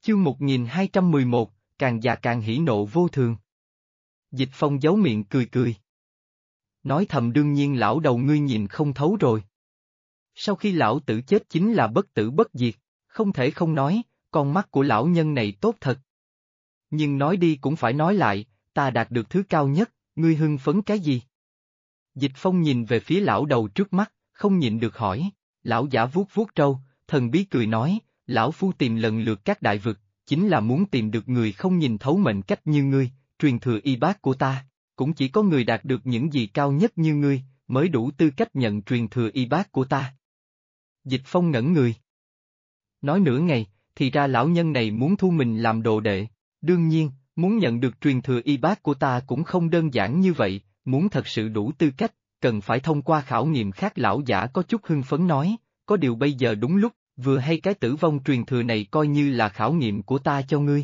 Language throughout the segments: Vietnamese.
Chương 1211, càng già càng hỉ nộ vô thường. Dịch Phong giấu miệng cười cười. Nói thầm đương nhiên lão đầu ngươi nhìn không thấu rồi. Sau khi lão tử chết chính là bất tử bất diệt, không thể không nói, con mắt của lão nhân này tốt thật. Nhưng nói đi cũng phải nói lại, ta đạt được thứ cao nhất, ngươi hưng phấn cái gì? Dịch Phong nhìn về phía lão đầu trước mắt, không nhịn được hỏi, lão giả vuốt vuốt râu, thần bí cười nói, lão phu tìm lần lượt các đại vực, chính là muốn tìm được người không nhìn thấu mệnh cách như ngươi, truyền thừa y bát của ta, cũng chỉ có người đạt được những gì cao nhất như ngươi, mới đủ tư cách nhận truyền thừa y bát của ta. Dịch Phong ngẩn người. Nói nửa ngày, thì ra lão nhân này muốn thu mình làm đồ đệ, đương nhiên, muốn nhận được truyền thừa y bát của ta cũng không đơn giản như vậy, muốn thật sự đủ tư cách, cần phải thông qua khảo nghiệm khác. Lão giả có chút hưng phấn nói, có điều bây giờ đúng lúc, vừa hay cái tử vong truyền thừa này coi như là khảo nghiệm của ta cho ngươi.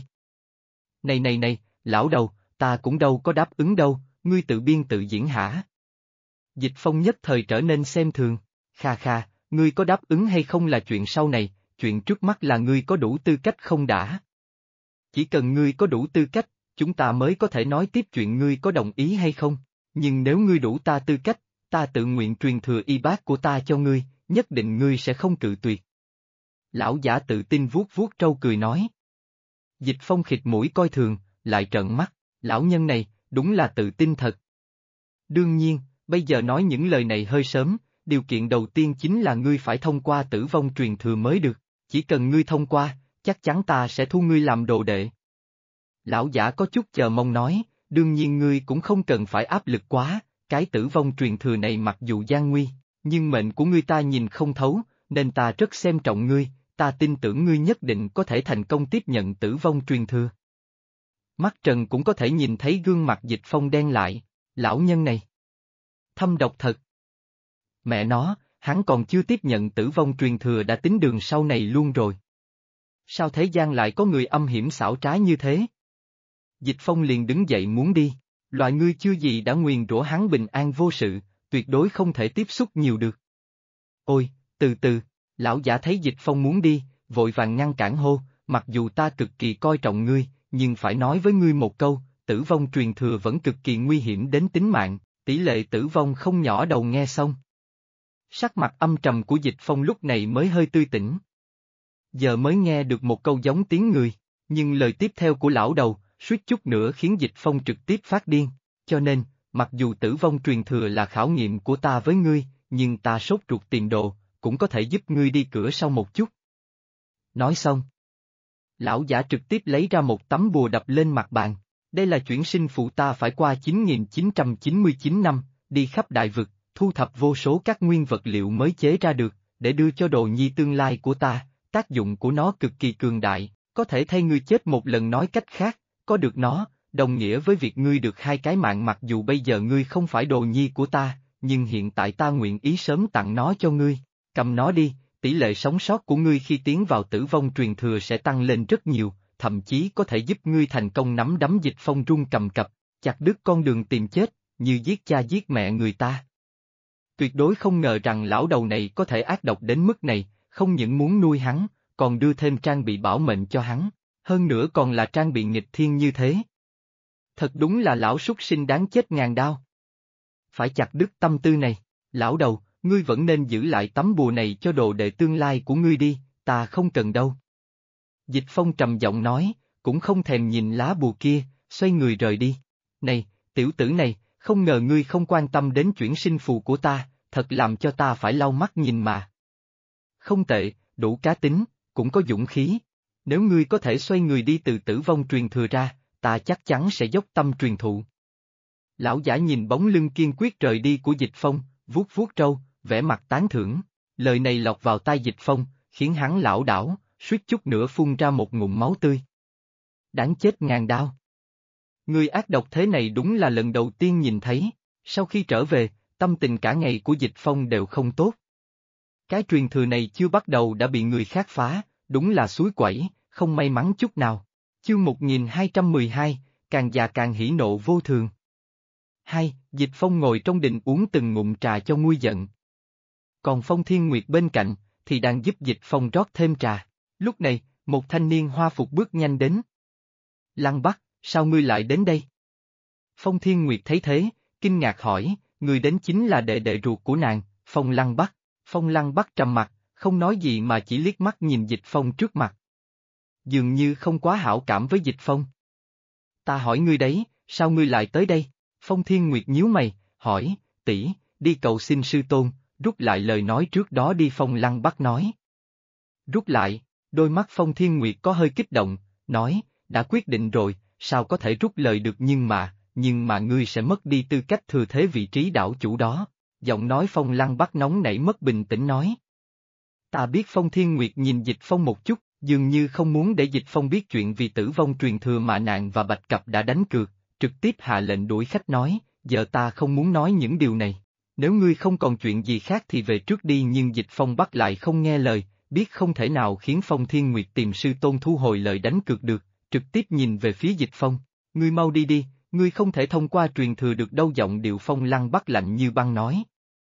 Này, lão đầu, ta cũng đâu có đáp ứng đâu, ngươi tự biên tự diễn hả? Dịch Phong nhất thời trở nên xem thường, kha, ngươi có đáp ứng hay không là chuyện sau này, chuyện trước mắt là ngươi có đủ tư cách không đã. Chỉ cần ngươi có đủ tư cách, chúng ta mới có thể nói tiếp chuyện ngươi có đồng ý hay không, nhưng nếu ngươi đủ ta tư cách, ta tự nguyện truyền thừa y bát của ta cho ngươi, nhất định ngươi sẽ không cự tuyệt. Lão giả tự tin vuốt vuốt râu cười nói. Dịch Phong khịt mũi coi thường, lại trợn mắt, lão nhân này, đúng là tự tin thật. Đương nhiên, bây giờ nói những lời này hơi sớm, điều kiện đầu tiên chính là ngươi phải thông qua tử vong truyền thừa mới được, chỉ cần ngươi thông qua, chắc chắn ta sẽ thu ngươi làm đồ đệ. Lão giả có chút chờ mong nói, đương nhiên ngươi cũng không cần phải áp lực quá, cái tử vong truyền thừa này mặc dù gian nguy, nhưng mệnh của ngươi ta nhìn không thấu, nên ta rất xem trọng ngươi, ta tin tưởng ngươi nhất định có thể thành công tiếp nhận tử vong truyền thừa. Mắt Trần cũng có thể nhìn thấy gương mặt Dịch Phong đen lại, lão nhân này. Thâm độc thật. Mẹ nó, hắn còn chưa tiếp nhận tử vong truyền thừa đã tính đường sau này luôn rồi. Sao thế gian lại có người âm hiểm xảo trá như thế? Dịch Phong liền đứng dậy muốn đi, loại ngươi chưa gì đã nguyền rủa hắn bình an vô sự, tuyệt đối không thể tiếp xúc nhiều được. Ôi, từ từ, lão giả thấy Dịch Phong muốn đi, vội vàng ngăn cản hô, mặc dù ta cực kỳ coi trọng ngươi, nhưng phải nói với ngươi một câu, tử vong truyền thừa vẫn cực kỳ nguy hiểm đến tính mạng, tỷ lệ tử vong không nhỏ. Đầu nghe xong. Sắc mặt âm trầm của Dịch Phong lúc này mới hơi tươi tỉnh. Giờ mới nghe được một câu giống tiếng người, nhưng lời tiếp theo của lão đầu, suýt chút nữa khiến Dịch Phong trực tiếp phát điên, cho nên, mặc dù tử vong truyền thừa là khảo nghiệm của ta với ngươi, nhưng ta sốt ruột tìm đồ, cũng có thể giúp ngươi đi cửa sau một chút. Nói xong. Lão giả trực tiếp lấy ra một tấm bùa đập lên mặt bàn, đây là chuyển sinh phụ ta phải qua 9999 năm, đi khắp đại vực, thu thập vô số các nguyên vật liệu mới chế ra được, để đưa cho đồ nhi tương lai của ta, tác dụng của nó cực kỳ cường đại, có thể thay ngươi chết một lần. Nói cách khác, có được nó, đồng nghĩa với việc ngươi được 2 cái mạng. Mặc dù bây giờ ngươi không phải đồ nhi của ta, nhưng hiện tại ta nguyện ý sớm tặng nó cho ngươi, cầm nó đi, tỷ lệ sống sót của ngươi khi tiến vào tử vong truyền thừa sẽ tăng lên rất nhiều, thậm chí có thể giúp ngươi thành công. Nắm đấm Dịch Phong run cầm cập, chặt đứt con đường tìm chết, như giết cha giết mẹ người ta. Tuyệt đối không ngờ rằng lão đầu này có thể ác độc đến mức này, không những muốn nuôi hắn, còn đưa thêm trang bị bảo mệnh cho hắn, hơn nữa còn là trang bị nghịch thiên như thế. Thật đúng là lão súc sinh đáng chết ngàn đao. Phải chặt đứt tâm tư này, lão đầu, ngươi vẫn nên giữ lại tấm bùa này cho đồ đệ tương lai của ngươi đi, ta không cần đâu. Dịch Phong trầm giọng nói, cũng không thèm nhìn lá bùa kia, xoay người rời đi. Này, tiểu tử này, không ngờ ngươi không quan tâm đến chuyển sinh phù của ta, thật làm cho ta phải lau mắt nhìn mà. Không tệ, đủ cá tính, cũng có dũng khí. Nếu ngươi có thể xoay người đi từ tử vong truyền thừa ra, ta chắc chắn sẽ dốc tâm truyền thụ. Lão giả nhìn bóng lưng kiên quyết rời đi của Dịch Phong, vuốt vuốt râu, vẻ mặt tán thưởng. Lời này lọt vào tai Dịch Phong, khiến hắn lảo đảo, suýt chút nữa phun ra một ngụm máu tươi. Đáng chết ngàn đao. Người ác độc thế này đúng là lần đầu tiên nhìn thấy. Sau khi trở về, tâm tình cả ngày của Dịch Phong đều không tốt. Cái truyền thừa này chưa bắt đầu đã bị người khác phá, đúng là suối quẩy, không may mắn chút nào. Chương 1212, càng già càng hỉ nộ vô thường. Dịch Phong ngồi trong đình uống từng ngụm trà cho nguôi giận. Còn Phong Thiên Nguyệt bên cạnh, thì đang giúp Dịch Phong rót thêm trà. Lúc này, Một thanh niên hoa phục bước nhanh đến. Lăng Bắc, sao ngươi lại đến đây? Phong Thiên Nguyệt thấy thế, kinh ngạc hỏi, người đến chính là đệ đệ ruột của nàng, Phong Lăng Bắc. Phong Lăng Bắc trầm mặt, không nói gì mà chỉ liếc mắt nhìn Dịch Phong trước mặt. Dường như không quá hảo cảm với Dịch Phong. Ta hỏi ngươi đấy, sao ngươi lại tới đây? Phong Thiên Nguyệt nhíu mày, hỏi, tỷ, đi cầu xin sư tôn, rút lại lời nói trước đó đi. Phong Lăng Bắc nói. Rút lại, đôi mắt Phong Thiên Nguyệt có hơi kích động, nói, đã quyết định rồi, sao có thể rút lời được, nhưng mà ngươi sẽ mất đi tư cách thừa thế vị trí đảo chủ đó. Giọng nói Phong Lăng Bắc nóng nảy mất bình tĩnh nói. Ta biết. Phong Thiên Nguyệt nhìn Dịch Phong một chút, dường như không muốn để Dịch Phong biết chuyện vì tử vong truyền thừa mà nàng và Bạch Cập đã đánh cược, trực tiếp hạ lệnh đuổi khách nói, giờ ta không muốn nói những điều này. Nếu ngươi không còn chuyện gì khác thì về trước đi. Nhưng Dịch Phong bắt lại không nghe lời, biết không thể nào khiến Phong Thiên Nguyệt tìm sư tôn thu hồi lời đánh cược được, trực tiếp nhìn về phía Dịch Phong, ngươi mau đi đi, ngươi không thể thông qua truyền thừa được đâu. Giọng điệu Phong Lăng Bắc lạnh như băng nói.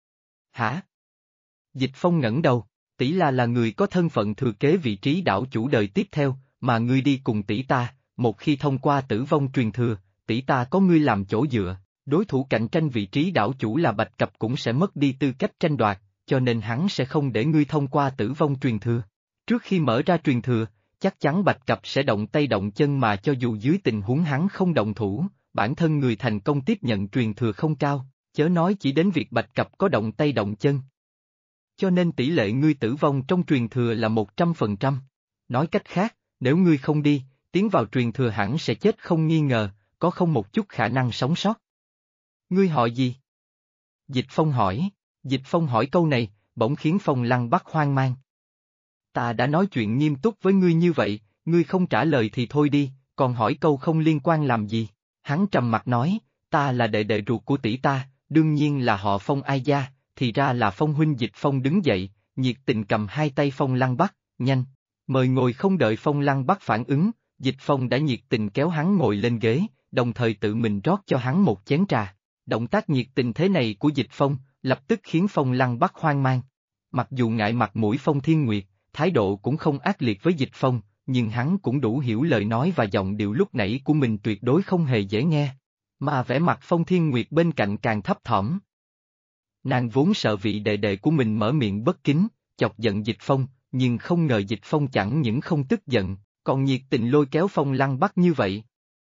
Hả? Dịch Phong ngẩng đầu, tỷ là người có thân phận thừa kế vị trí đảo chủ đời tiếp theo, mà ngươi đi cùng tỷ ta, một khi thông qua tử vong truyền thừa, tỷ ta có ngươi làm chỗ dựa, đối thủ cạnh tranh vị trí đảo chủ là Bạch Cập cũng sẽ mất đi tư cách tranh đoạt, cho nên hắn sẽ không để ngươi thông qua tử vong truyền thừa. Trước khi mở ra truyền thừa, chắc chắn Bạch Cập sẽ động tay động chân, mà cho dù dưới tình huống hắn không động thủ, bản thân người thành công tiếp nhận truyền thừa không cao, chớ nói chỉ đến việc Bạch Cập có động tay động chân. Cho nên tỷ lệ ngươi tử vong trong truyền thừa là 100%. Nói cách khác, nếu ngươi không đi, tiến vào truyền thừa hẳn sẽ chết không nghi ngờ, có không một chút khả năng sống sót. Ngươi họ gì? Dịch Phong hỏi. Dịch Phong hỏi câu này, bỗng khiến Phong Lăng Bắc hoang mang. Ta đã nói chuyện nghiêm túc với ngươi như vậy, ngươi không trả lời thì thôi đi, còn hỏi câu không liên quan làm gì? Hắn trầm mặt nói, ta là đệ đệ ruột của tỷ ta, đương nhiên là họ Phong ai gia, thì ra là Phong huynh. Dịch Phong đứng dậy, nhiệt tình cầm hai tay Phong Lăng Bắc, nhanh, mời ngồi. Không đợi Phong Lăng Bắc phản ứng, Dịch Phong đã nhiệt tình kéo hắn ngồi lên ghế, đồng thời tự mình rót cho hắn một chén trà. Động tác nhiệt tình thế này của Dịch Phong, lập tức khiến Phong Lăng Bắc hoang mang. Mặc dù ngại mặt mũi Phong Thiên Nguyệt, thái độ cũng không ác liệt với Dịch Phong, nhưng hắn cũng đủ hiểu lời nói và giọng điệu lúc nãy của mình tuyệt đối không hề dễ nghe. Mà vẻ mặt Phong Thiên Nguyệt bên cạnh càng thấp thỏm. Nàng vốn sợ vị đệ đệ của mình mở miệng bất kính, chọc giận Dịch Phong, nhưng không ngờ Dịch Phong chẳng những không tức giận, còn nhiệt tình lôi kéo Phong Lăng Bắc như vậy.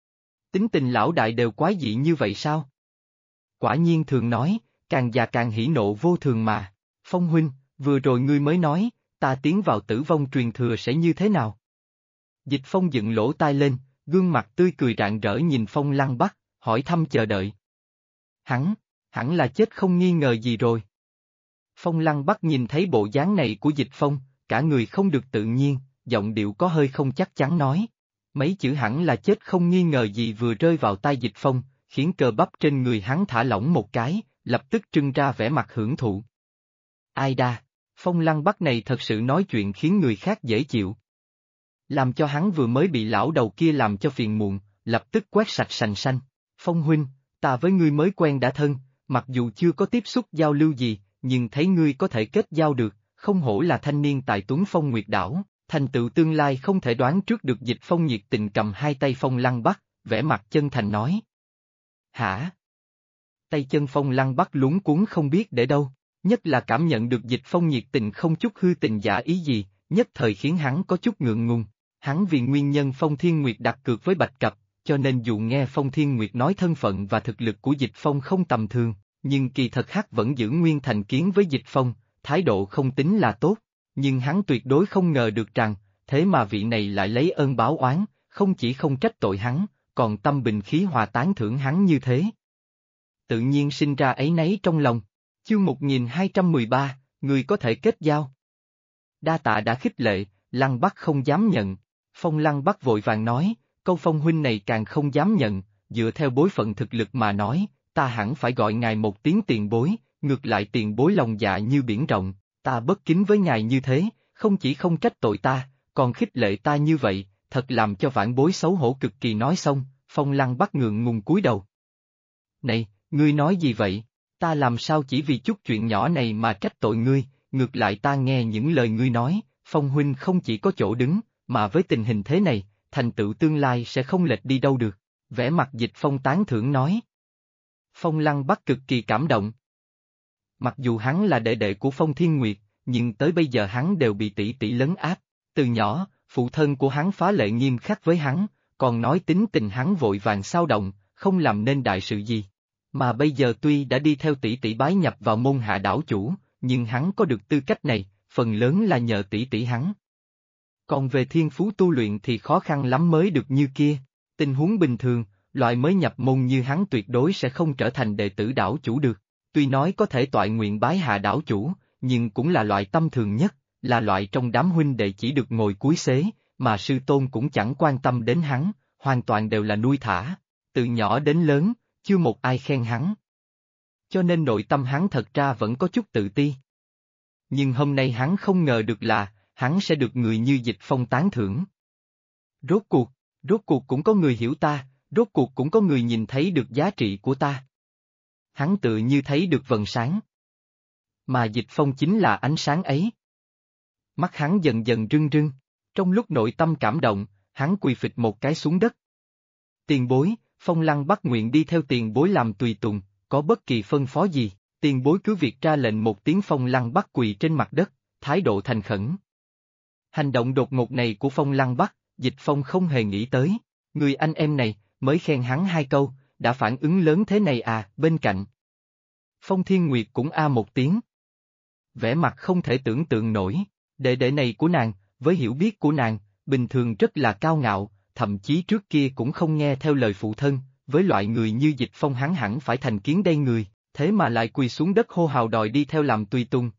Tính tình lão đại đều quái dị như vậy sao? Quả nhiên thường nói, càng già càng hỉ nộ vô thường mà. Phong huynh, vừa rồi ngươi mới nói, ta tiến vào tử vong truyền thừa sẽ như thế nào? Dịch Phong dựng lỗ tai lên, gương mặt tươi cười rạng rỡ nhìn Phong Lăng Bắc, hỏi thăm chờ đợi. Hẳn là chết không nghi ngờ gì rồi. Phong Lăng Bắc nhìn thấy bộ dáng này của Dịch Phong, cả người không được tự nhiên, giọng điệu có hơi không chắc chắn nói. Mấy chữ hẳn là chết không nghi ngờ gì vừa rơi vào tai Dịch Phong, khiến cơ bắp trên người hắn thả lỏng một cái, lập tức trưng ra vẻ mặt hưởng thụ. Ai đa, Phong Lăng Bắc này thật sự nói chuyện khiến người khác dễ chịu. Làm cho hắn vừa mới bị lão đầu kia làm cho phiền muộn, lập tức quét sạch sành xanh. Phong huynh, ta với ngươi mới quen đã thân, mặc dù chưa có tiếp xúc giao lưu gì, nhưng thấy ngươi có thể kết giao được, không hổ là thanh niên tài tuấn Phong Nguyệt đảo, thành tựu tương lai không thể đoán trước được. Dịch Phong nhiệt tình cầm hai tay Phong Lăng Bắc, vẻ mặt chân thành nói. Hả? Tay chân Phong Lăng Bắc luống cuống không biết để đâu, nhất là cảm nhận được Dịch Phong nhiệt tình không chút hư tình giả ý gì, nhất thời khiến hắn có chút ngượng ngùng. Hắn vì nguyên nhân Phong Thiên Nguyệt đặt cược với Bạch Cập, cho nên dù nghe Phong Thiên Nguyệt nói thân phận và thực lực của Dịch Phong không tầm thường, nhưng kỳ thật hắn vẫn giữ nguyên thành kiến với Dịch Phong, thái độ không tính là tốt, nhưng hắn tuyệt đối không ngờ được rằng, thế mà vị này lại lấy ơn báo oán, không chỉ không trách tội hắn, còn tâm bình khí hòa tán thưởng hắn như thế. Tự nhiên sinh ra áy náy trong lòng. Chương 1213, người có thể kết giao. Đa tạ đã khích lệ, Lăng Bắc không dám nhận. Phong Lăng Bắc vội vàng nói, câu Phong huynh này càng không dám nhận, dựa theo bối phận thực lực mà nói, ta hẳn phải gọi ngài một tiếng tiền bối, ngược lại tiền bối lòng dạ như biển rộng, ta bất kính với ngài như thế, không chỉ không trách tội ta, còn khích lệ ta như vậy, thật làm cho vãn bối xấu hổ cực kỳ. Nói xong, Phong Lăng Bắc ngượng ngùng cúi đầu. Này, ngươi nói gì vậy? Ta làm sao chỉ vì chút chuyện nhỏ này mà trách tội ngươi, ngược lại ta nghe những lời ngươi nói, Phong huynh không chỉ có chỗ đứng, mà với tình hình thế này, thành tựu tương lai sẽ không lệch đi đâu được. Vẻ mặt Dịch Phong tán thưởng nói. Phong Lăng Bắc cực kỳ cảm động. Mặc dù hắn là đệ đệ của Phong Thiên Nguyệt, nhưng tới bây giờ hắn đều bị tỷ tỷ lấn áp. Từ nhỏ, phụ thân của hắn phá lệ nghiêm khắc với hắn, còn nói tính tình hắn vội vàng xao động, không làm nên đại sự gì. Mà bây giờ tuy đã đi theo tỷ tỷ bái nhập vào môn hạ đảo chủ, nhưng hắn có được tư cách này, phần lớn là nhờ tỷ tỷ hắn. Còn về thiên phú tu luyện thì khó khăn lắm mới được như kia. Tình huống bình thường, loại mới nhập môn như hắn tuyệt đối sẽ không trở thành đệ tử đảo chủ được. Tuy nói có thể toại nguyện bái hạ đảo chủ, nhưng cũng là loại tâm thường nhất, là loại trong đám huynh đệ chỉ được ngồi cúi xế, mà sư tôn cũng chẳng quan tâm đến hắn, hoàn toàn đều là nuôi thả. Từ nhỏ đến lớn, chưa một ai khen hắn. Cho nên nội tâm hắn thật ra vẫn có chút tự ti. Nhưng hôm nay hắn không ngờ được là, hắn sẽ được người như Dịch Phong tán thưởng. Rốt cuộc cũng có người hiểu ta, rốt cuộc cũng có người nhìn thấy được giá trị của ta. Hắn tự như thấy được vầng sáng. Mà Dịch Phong chính là ánh sáng ấy. Mắt hắn dần dần rưng rưng, trong lúc nội tâm cảm động, hắn quỳ phịch một cái xuống đất. Tiền bối, Phong Lăng Bắc nguyện đi theo tiền bối làm tùy tùng, có bất kỳ phân phó gì, tiền bối cứ việc ra lệnh một tiếng. Phong Lăng Bắc quỳ trên mặt đất, thái độ thành khẩn. Hành động đột ngột này của Phong Lăng Bắc, Dịch Phong không hề nghĩ tới, người anh em này, mới khen hắn 2 câu, đã phản ứng lớn thế này à. Bên cạnh Phong Thiên Nguyệt cũng một tiếng. Vẻ mặt không thể tưởng tượng nổi, đệ đệ này của nàng, với hiểu biết của nàng, bình thường rất là cao ngạo, thậm chí trước kia cũng không nghe theo lời phụ thân, với loại người như Dịch Phong hắn hẳn phải thành kiến đây người, thế mà lại quỳ xuống đất hô hào đòi đi theo làm tùy tùng.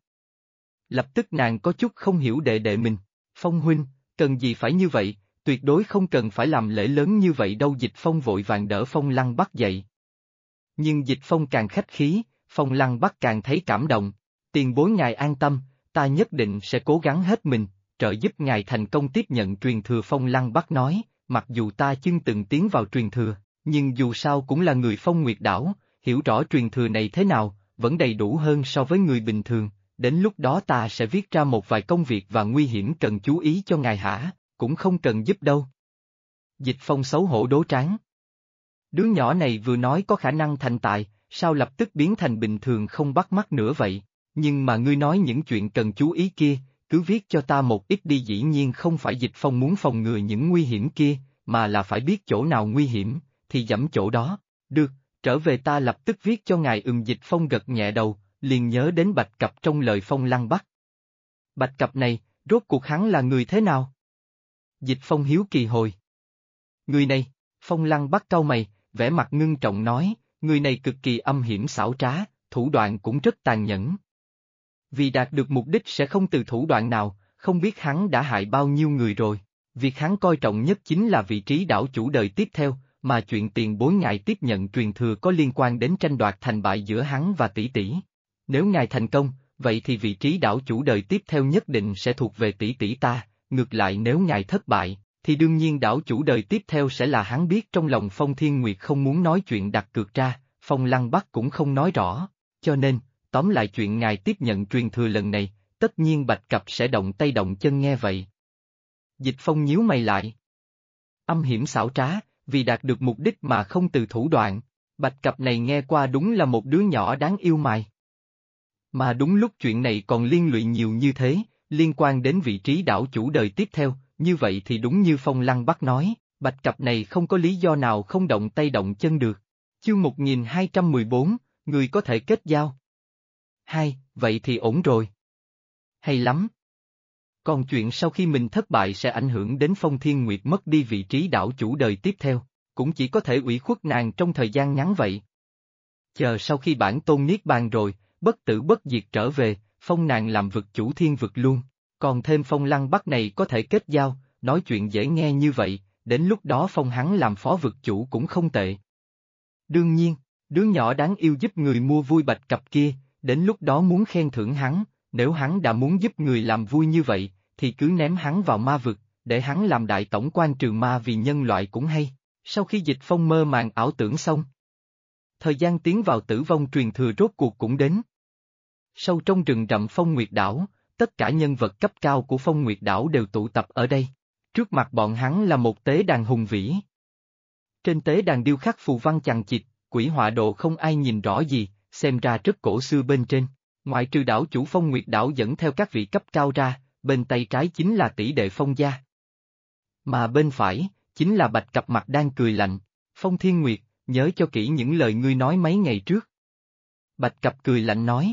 Lập tức nàng có chút không hiểu đệ đệ mình. Phong huynh, cần gì phải như vậy, tuyệt đối không cần phải làm lễ lớn như vậy đâu. Dịch Phong vội vàng đỡ Phong Lăng Bắc dậy. Nhưng Dịch Phong càng khách khí, Phong Lăng Bắc càng thấy cảm động. Tiền bối ngài an tâm, ta nhất định sẽ cố gắng hết mình, trợ giúp ngài thành công tiếp nhận truyền thừa. Phong Lăng Bắc nói, mặc dù ta chưa từng tiến vào truyền thừa, nhưng dù sao cũng là người Phong Nguyệt Đảo, hiểu rõ truyền thừa này thế nào, vẫn đầy đủ hơn so với người bình thường. Đến lúc đó ta sẽ viết ra một vài công việc và nguy hiểm cần chú ý cho ngài hả, cũng không cần giúp đâu. Dịch Phong xấu hổ đố trán. Đứa nhỏ này vừa nói có khả năng thành tài, sao lập tức biến thành bình thường không bắt mắt nữa vậy, nhưng mà ngươi nói những chuyện cần chú ý kia, cứ viết cho ta một ít đi. Dĩ nhiên không phải Dịch Phong muốn phòng ngừa những nguy hiểm kia, mà là phải biết chỗ nào nguy hiểm, thì dẫm chỗ đó. Được, trở về ta lập tức viết cho ngài. Dịch Phong gật nhẹ đầu, liền nhớ đến Bạch Cập trong lời Phong Lăng Bắc. Bạch Cập này, rốt cuộc hắn là người thế nào? Dịch Phong hiếu kỳ hồi. Người này, Phong Lăng Bắc cau mày, vẻ mặt ngưng trọng nói, người này cực kỳ âm hiểm xảo trá, thủ đoạn cũng rất tàn nhẫn. Vì đạt được mục đích sẽ không từ thủ đoạn nào, không biết hắn đã hại bao nhiêu người rồi. Việc hắn coi trọng nhất chính là vị trí đảo chủ đời tiếp theo, mà chuyện tiền bối ngài tiếp nhận truyền thừa có liên quan đến tranh đoạt thành bại giữa hắn và tỷ tỷ. Nếu ngài thành công, vậy thì vị trí đảo chủ đời tiếp theo nhất định sẽ thuộc về tỷ tỷ ta, ngược lại nếu ngài thất bại, thì đương nhiên đảo chủ đời tiếp theo sẽ là hắn. Biết trong lòng Phong Thiên Nguyệt không muốn nói chuyện đặt cược ra, Phong Lăng Bắc cũng không nói rõ, cho nên, tóm lại chuyện ngài tiếp nhận truyền thừa lần này, tất nhiên Bạch Cập sẽ động tay động chân nghe vậy. Dịch Phong nhíu mày lại. Âm hiểm xảo trá, vì đạt được mục đích mà không từ thủ đoạn, Bạch Cập này nghe qua đúng là một đứa nhỏ đáng yêu mài. Mà đúng lúc chuyện này còn liên lụy nhiều như thế, liên quan đến vị trí đảo chủ đời tiếp theo, như vậy thì đúng như Phong Lăng Bắc nói, Bạch Cập này không có lý do nào không động tay động chân được. Chương 1214, người có thể kết giao. Vậy thì ổn rồi. Hay lắm. Còn chuyện sau khi mình thất bại sẽ ảnh hưởng đến Phong Thiên Nguyệt mất đi vị trí đảo chủ đời tiếp theo, cũng chỉ có thể ủy khuất nàng trong thời gian ngắn vậy. Chờ sau khi bản tôn niết bàn rồi, bất tử bất diệt trở về, phong nàng làm vực chủ thiên vực luôn, còn thêm Phong Lăng Bắc này có thể kết giao, nói chuyện dễ nghe như vậy, đến lúc đó phong hắn làm phó vực chủ cũng không tệ. Đương nhiên, đứa nhỏ đáng yêu giúp người mua vui Bạch Cập kia, đến lúc đó muốn khen thưởng hắn, nếu hắn đã muốn giúp người làm vui như vậy, thì cứ ném hắn vào ma vực, để hắn làm đại tổng quan trừ ma vì nhân loại cũng hay. Sau khi Dịch Phong mơ màng ảo tưởng xong, thời gian tiến vào tử vong truyền thừa rốt cuộc cũng đến. Sâu trong rừng rậm Phong Nguyệt Đảo, tất cả nhân vật cấp cao của Phong Nguyệt Đảo đều tụ tập ở đây. Trước mặt bọn hắn là một tế đàn hùng vĩ. Trên tế đàn điêu khắc phù văn chằng chịt, quỷ họa độ không ai nhìn rõ gì, xem ra rất cổ xưa bên trên. Ngoại trừ đảo chủ Phong Nguyệt đảo dẫn theo các vị cấp cao ra, bên tay trái chính là tỷ đệ Phong gia. Mà bên phải, chính là Bạch Cập mặt đang cười lạnh. Phong Thiên Nguyệt, nhớ cho kỹ những lời ngươi nói mấy ngày trước. Bạch Cập cười lạnh nói.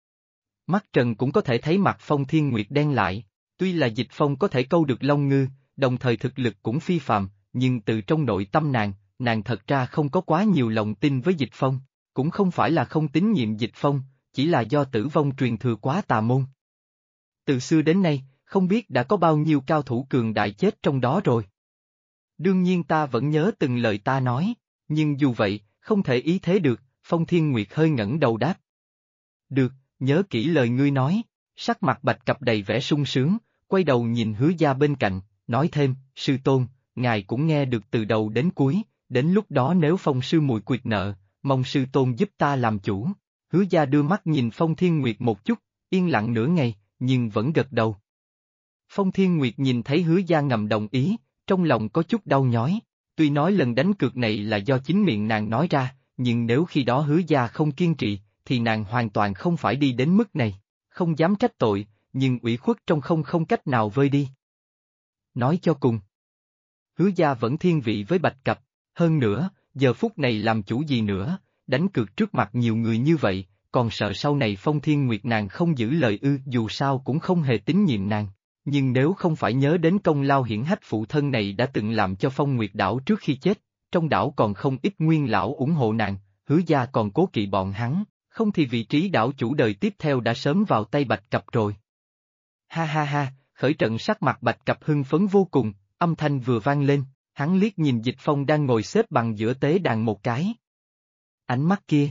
Mắt Trần cũng có thể thấy mặt Phong Thiên Nguyệt đen lại, tuy là Dịch Phong có thể câu được Long Ngư, đồng thời thực lực cũng phi phàm, nhưng từ trong nội tâm nàng thật ra không có quá nhiều lòng tin với Dịch Phong, cũng không phải là không tín nhiệm Dịch Phong, chỉ là do tử vong truyền thừa quá tà môn. Từ xưa đến nay, không biết đã có bao nhiêu cao thủ cường đại chết trong đó rồi. Đương nhiên ta vẫn nhớ từng lời ta nói, nhưng dù vậy, không thể ý thế được, Phong Thiên Nguyệt hơi ngẩng đầu đáp. Được, nhớ kỹ lời ngươi nói, sắc mặt Bạch Cập đầy vẻ sung sướng, quay đầu nhìn Hứa Gia bên cạnh, nói thêm, sư tôn, ngài cũng nghe được từ đầu đến cuối, đến lúc đó nếu Phong sư muội quyệt nợ, mong sư tôn giúp ta làm chủ. Hứa Gia đưa mắt nhìn Phong Thiên Nguyệt một chút, yên lặng nửa ngày, nhưng vẫn gật đầu. Phong Thiên Nguyệt nhìn thấy Hứa Gia ngầm đồng ý, trong lòng có chút đau nhói, tuy nói lần đánh cược này là do chính miệng nàng nói ra, nhưng nếu khi đó Hứa Gia không kiên trì, thì nàng hoàn toàn không phải đi đến mức này, không dám trách tội, nhưng ủy khuất trong không cách nào vơi đi. Nói cho cùng, Hứa Gia vẫn thiên vị với Bạch Cập, hơn nữa, giờ phút này làm chủ gì nữa, đánh cược trước mặt nhiều người như vậy, còn sợ sau này Phong Thiên Nguyệt nàng không giữ lời ư, dù sao cũng không hề tín nhiệm nàng. Nhưng nếu không phải nhớ đến công lao hiển hách phụ thân này đã từng làm cho Phong Nguyệt đảo trước khi chết, trong đảo còn không ít nguyên lão ủng hộ nàng, Hứa Gia còn cố kỵ bọn hắn, không thì vị trí đảo chủ đời tiếp theo đã sớm vào tay Bạch Cập rồi. Ha ha ha, khởi trận sắc mặt Bạch Cập hưng phấn vô cùng, âm thanh vừa vang lên, hắn liếc nhìn Dịch Phong đang ngồi xếp bằng giữa tế đàn một cái. Ánh mắt kia,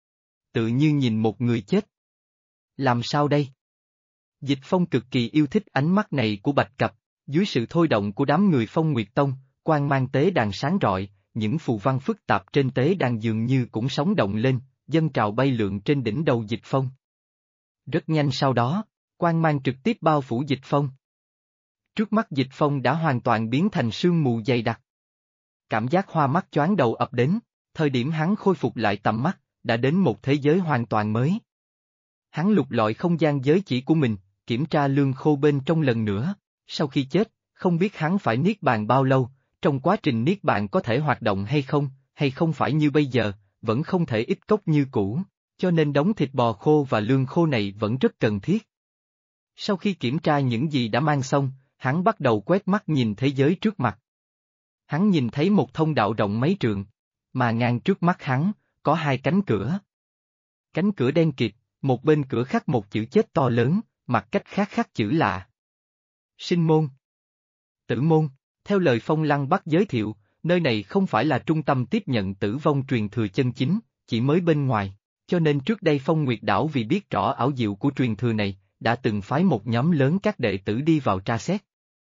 tự như nhìn một người chết. Làm sao đây? Dịch Phong cực kỳ yêu thích ánh mắt này của Bạch Cập, dưới sự thôi động của đám người Phong Nguyệt Tông, quang mang tế đàn sáng rọi, những phù văn phức tạp trên tế đàn dường như cũng sống động lên, dâng trào bay lượn trên đỉnh đầu Dịch Phong. Rất nhanh sau đó, quang mang trực tiếp bao phủ Dịch Phong. Trước mắt Dịch Phong đã hoàn toàn biến thành sương mù dày đặc. Cảm giác hoa mắt choáng đầu ập đến, thời điểm hắn khôi phục lại tầm mắt, đã đến một thế giới hoàn toàn mới. Hắn lục lọi không gian giới chỉ của mình, kiểm tra lương khô bên trong lần nữa, sau khi chết, không biết hắn phải niết bàn bao lâu, trong quá trình niết bàn có thể hoạt động hay không phải như bây giờ, vẫn không thể ít cốc như cũ, cho nên đống thịt bò khô và lương khô này vẫn rất cần thiết. Sau khi kiểm tra những gì đã mang xong, hắn bắt đầu quét mắt nhìn thế giới trước mặt. Hắn nhìn thấy một thông đạo rộng mấy trượng, mà ngang trước mắt hắn, có hai cánh cửa. Cánh cửa đen kịt, một bên cửa khắc một chữ chết to lớn, mặt cách khác khắc chữ lạ. Sinh môn. Tử môn, theo lời Phong Lăng Bắc giới thiệu, nơi này không phải là trung tâm tiếp nhận tử vong truyền thừa chân chính, chỉ mới bên ngoài, cho nên trước đây Phong Nguyệt đảo vì biết rõ ảo diệu của truyền thừa này, đã từng phái một nhóm lớn các đệ tử đi vào tra xét.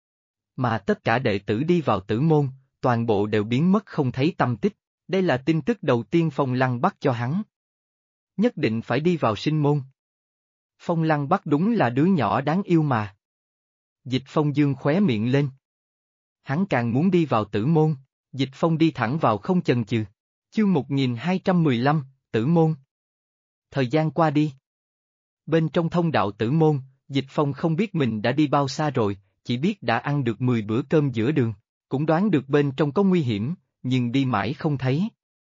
Mà tất cả đệ tử đi vào tử môn, toàn bộ đều biến mất không thấy tăm tích, đây là tin tức đầu tiên Phong Lăng Bắc cho hắn. Nhất định phải đi vào sinh môn. Phong Lăng Bắc đúng là đứa nhỏ đáng yêu mà. Dịch Phong dương khóe miệng lên. Hắn càng muốn đi vào tử môn, Dịch Phong đi thẳng vào không chần chừ. Chương 1215, tử môn. Thời gian qua đi. Bên trong thông đạo tử môn, Dịch Phong không biết mình đã đi bao xa rồi, chỉ biết đã ăn được 10 bữa cơm giữa đường, cũng đoán được bên trong có nguy hiểm, nhưng đi mãi không thấy.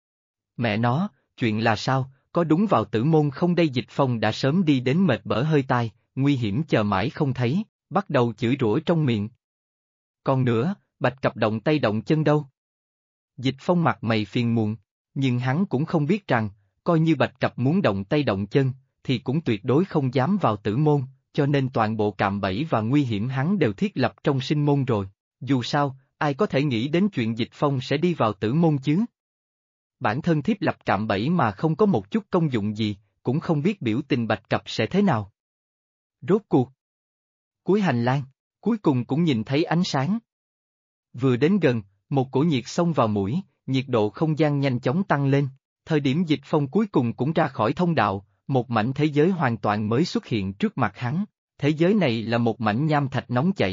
Mẹ nó, chuyện là sao, có đúng vào tử môn không đây? Dịch Phong đã sớm đi đến mệt bở hơi tai, nguy hiểm chờ mãi không thấy, bắt đầu chửi rủa trong miệng. Còn nữa, Bạch Cập động tay động chân đâu? Dịch Phong mặt mày phiền muộn, nhưng hắn cũng không biết rằng, coi như Bạch Cập muốn động tay động chân, thì cũng tuyệt đối không dám vào tử môn, cho nên toàn bộ cạm bẫy và nguy hiểm hắn đều thiết lập trong sinh môn rồi. Dù sao, ai có thể nghĩ đến chuyện Dịch Phong sẽ đi vào tử môn chứ? Bản thân thiết lập cạm bẫy mà không có một chút công dụng gì, cũng không biết biểu tình Bạch Cập sẽ thế nào. Rốt cuộc. Cuối hành lang, cuối cùng cũng nhìn thấy ánh sáng. Vừa đến gần, một cổ nhiệt xông vào mũi, nhiệt độ không gian nhanh chóng tăng lên, thời điểm Dịch Phong cuối cùng cũng ra khỏi thông đạo, một mảnh thế giới hoàn toàn mới xuất hiện trước mặt hắn. Thế giới này là một mảnh nham thạch nóng chảy,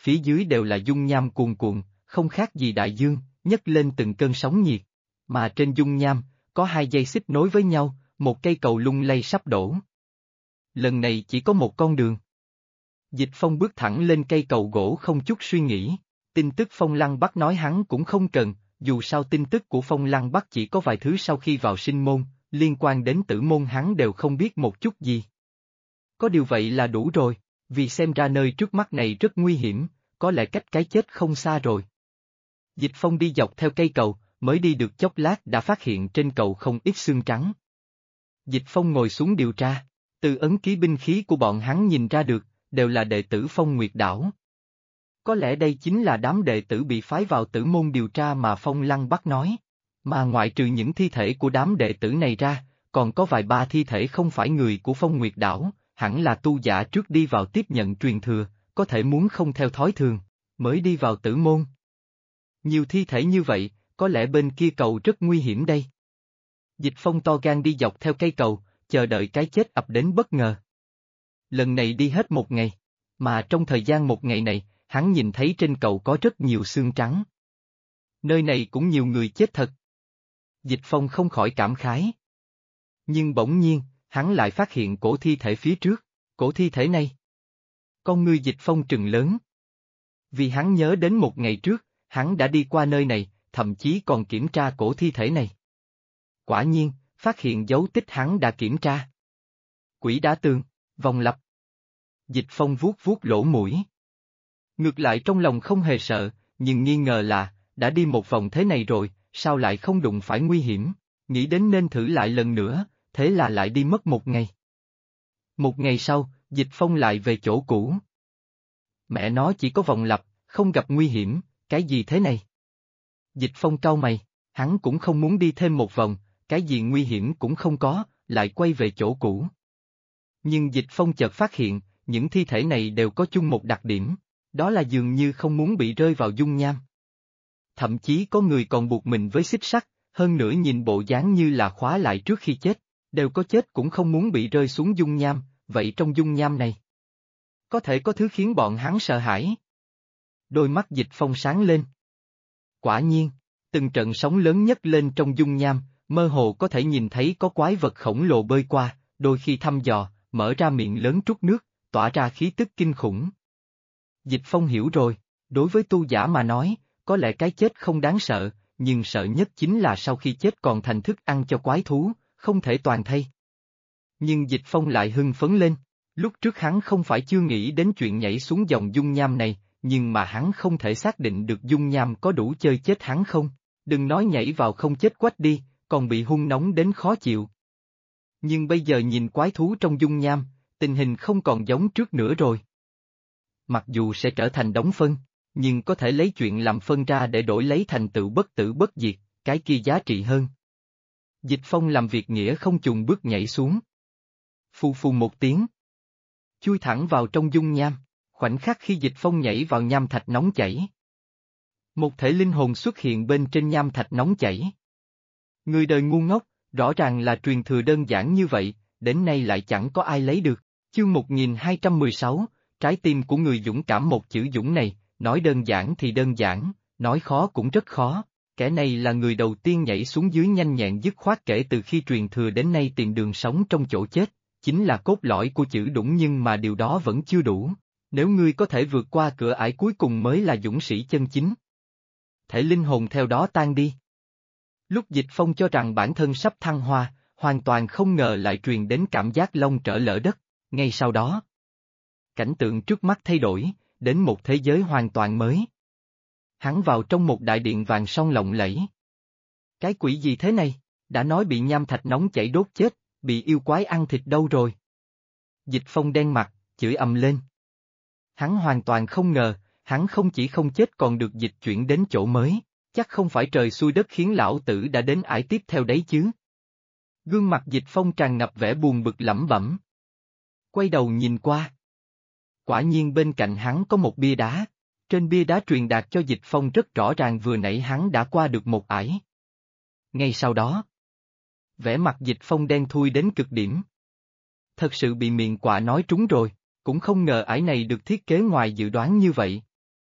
phía dưới đều là dung nham cuồn cuộn, không khác gì đại dương, nhấc lên từng cơn sóng nhiệt. Mà trên dung nham, có hai dây xích nối với nhau, một cây cầu lung lay sắp đổ. Lần này chỉ có một con đường. Dịch Phong bước thẳng lên cây cầu gỗ không chút suy nghĩ, tin tức Phong Lăng Bắc nói hắn cũng không cần, dù sao tin tức của Phong Lăng Bắc chỉ có vài thứ sau khi vào sinh môn, liên quan đến tử môn hắn đều không biết một chút gì. Có điều vậy là đủ rồi, vì xem ra nơi trước mắt này rất nguy hiểm, có lẽ cách cái chết không xa rồi. Dịch Phong đi dọc theo cây cầu, mới đi được chốc lát đã phát hiện trên cầu không ít xương trắng. Dịch Phong ngồi xuống điều tra, từ ấn ký binh khí của bọn hắn nhìn ra được, đều là đệ tử Phong Nguyệt Đảo. Có lẽ đây chính là đám đệ tử bị phái vào tử môn điều tra mà Phong Lăng Bắc nói. Mà ngoại trừ những thi thể của đám đệ tử này ra, còn có vài ba thi thể không phải người của Phong Nguyệt Đảo, hẳn là tu giả trước đi vào tiếp nhận truyền thừa, có thể muốn không theo thói thường, mới đi vào tử môn. Nhiều thi thể như vậy, có lẽ bên kia cầu rất nguy hiểm đây. Dịch Phong to gan đi dọc theo cây cầu, chờ đợi cái chết ập đến bất ngờ. Lần này đi hết một ngày, mà trong thời gian một ngày này, hắn nhìn thấy trên cầu có rất nhiều xương trắng. Nơi này cũng nhiều người chết thật. Dịch Phong không khỏi cảm khái. Nhưng bỗng nhiên, hắn lại phát hiện cổ thi thể phía trước, cổ thi thể này. Con ngươi Dịch Phong trừng lớn. Vì hắn nhớ đến một ngày trước, hắn đã đi qua nơi này, thậm chí còn kiểm tra cổ thi thể này. Quả nhiên, phát hiện dấu tích hắn đã kiểm tra. Quỷ đá tường, vòng lặp. Dịch Phong vuốt vuốt lỗ mũi. Ngược lại trong lòng không hề sợ, nhưng nghi ngờ là, đã đi một vòng thế này rồi, sao lại không đụng phải nguy hiểm, nghĩ đến nên thử lại lần nữa, thế là lại đi mất một ngày. Một ngày sau, Dịch Phong lại về chỗ cũ. Mẹ nó chỉ có vòng lặp, không gặp nguy hiểm, cái gì thế này? Dịch Phong cau mày, hắn cũng không muốn đi thêm một vòng, cái gì nguy hiểm cũng không có, lại quay về chỗ cũ. Nhưng Dịch Phong chợt phát hiện, những thi thể này đều có chung một đặc điểm, đó là dường như không muốn bị rơi vào dung nham. Thậm chí có người còn buộc mình với xích sắt, hơn nữa nhìn bộ dáng như là khóa lại trước khi chết, đều có chết cũng không muốn bị rơi xuống dung nham, vậy trong dung nham này, có thể có thứ khiến bọn hắn sợ hãi. Đôi mắt Dịch Phong sáng lên. Quả nhiên, từng trận sóng lớn nhất lên trong dung nham, mơ hồ có thể nhìn thấy có quái vật khổng lồ bơi qua, đôi khi thăm dò, mở ra miệng lớn trút nước, tỏa ra khí tức kinh khủng. Dịch Phong hiểu rồi, đối với tu giả mà nói, có lẽ cái chết không đáng sợ, nhưng sợ nhất chính là sau khi chết còn thành thức ăn cho quái thú, không thể toàn thây. Nhưng Dịch Phong lại hưng phấn lên, lúc trước hắn không phải chưa nghĩ đến chuyện nhảy xuống dòng dung nham này, nhưng mà hắn không thể xác định được dung nham có đủ chơi chết hắn không, đừng nói nhảy vào không chết quách đi, còn bị hun nóng đến khó chịu. Nhưng bây giờ nhìn quái thú trong dung nham, tình hình không còn giống trước nữa rồi. Mặc dù sẽ trở thành đống phân, nhưng có thể lấy chuyện làm phân ra để đổi lấy thành tựu bất tử bất diệt, cái kia giá trị hơn. Dịch Phong làm việc nghĩa không chùn bước nhảy xuống. Phù phù một tiếng. Chui thẳng vào trong dung nham, khoảnh khắc khi Dịch Phong nhảy vào nham thạch nóng chảy. Một thể linh hồn xuất hiện bên trên nham thạch nóng chảy. Người đời ngu ngốc, rõ ràng là truyền thừa đơn giản như vậy, đến nay lại chẳng có ai lấy được. Chương 1216, trái tim của người dũng cảm, một chữ dũng này, nói đơn giản thì đơn giản, nói khó cũng rất khó. Kẻ này là người đầu tiên nhảy xuống dưới nhanh nhẹn dứt khoát kể từ khi truyền thừa đến nay tìm đường sống trong chỗ chết, chính là cốt lõi của chữ dũng, nhưng mà điều đó vẫn chưa đủ. Nếu ngươi có thể vượt qua cửa ải cuối cùng mới là dũng sĩ chân chính. Thể linh hồn theo đó tan đi. Lúc Dịch Phong cho rằng bản thân sắp thăng hoa, hoàn toàn không ngờ lại truyền đến cảm giác long trở lỡ đất, ngay sau đó. Cảnh tượng trước mắt thay đổi, đến một thế giới hoàn toàn mới. Hắn vào trong một đại điện vàng son lộng lẫy. Cái quỷ gì thế này, đã nói bị nham thạch nóng chảy đốt chết, bị yêu quái ăn thịt đâu rồi. Dịch Phong đen mặt, chửi ầm lên. Hắn hoàn toàn không ngờ, hắn không chỉ không chết còn được dịch chuyển đến chỗ mới, chắc không phải trời xui đất khiến lão tử đã đến ải tiếp theo đấy chứ. Gương mặt Dịch Phong tràn ngập vẻ buồn bực lẩm bẩm. Quay đầu nhìn qua. Quả nhiên bên cạnh hắn có một bia đá, trên bia đá truyền đạt cho Dịch Phong rất rõ ràng vừa nãy hắn đã qua được một ải. Ngay sau đó, vẻ mặt Dịch Phong đen thui đến cực điểm. Thật sự bị miệng quạ nói trúng rồi, cũng không ngờ ải này được thiết kế ngoài dự đoán như vậy.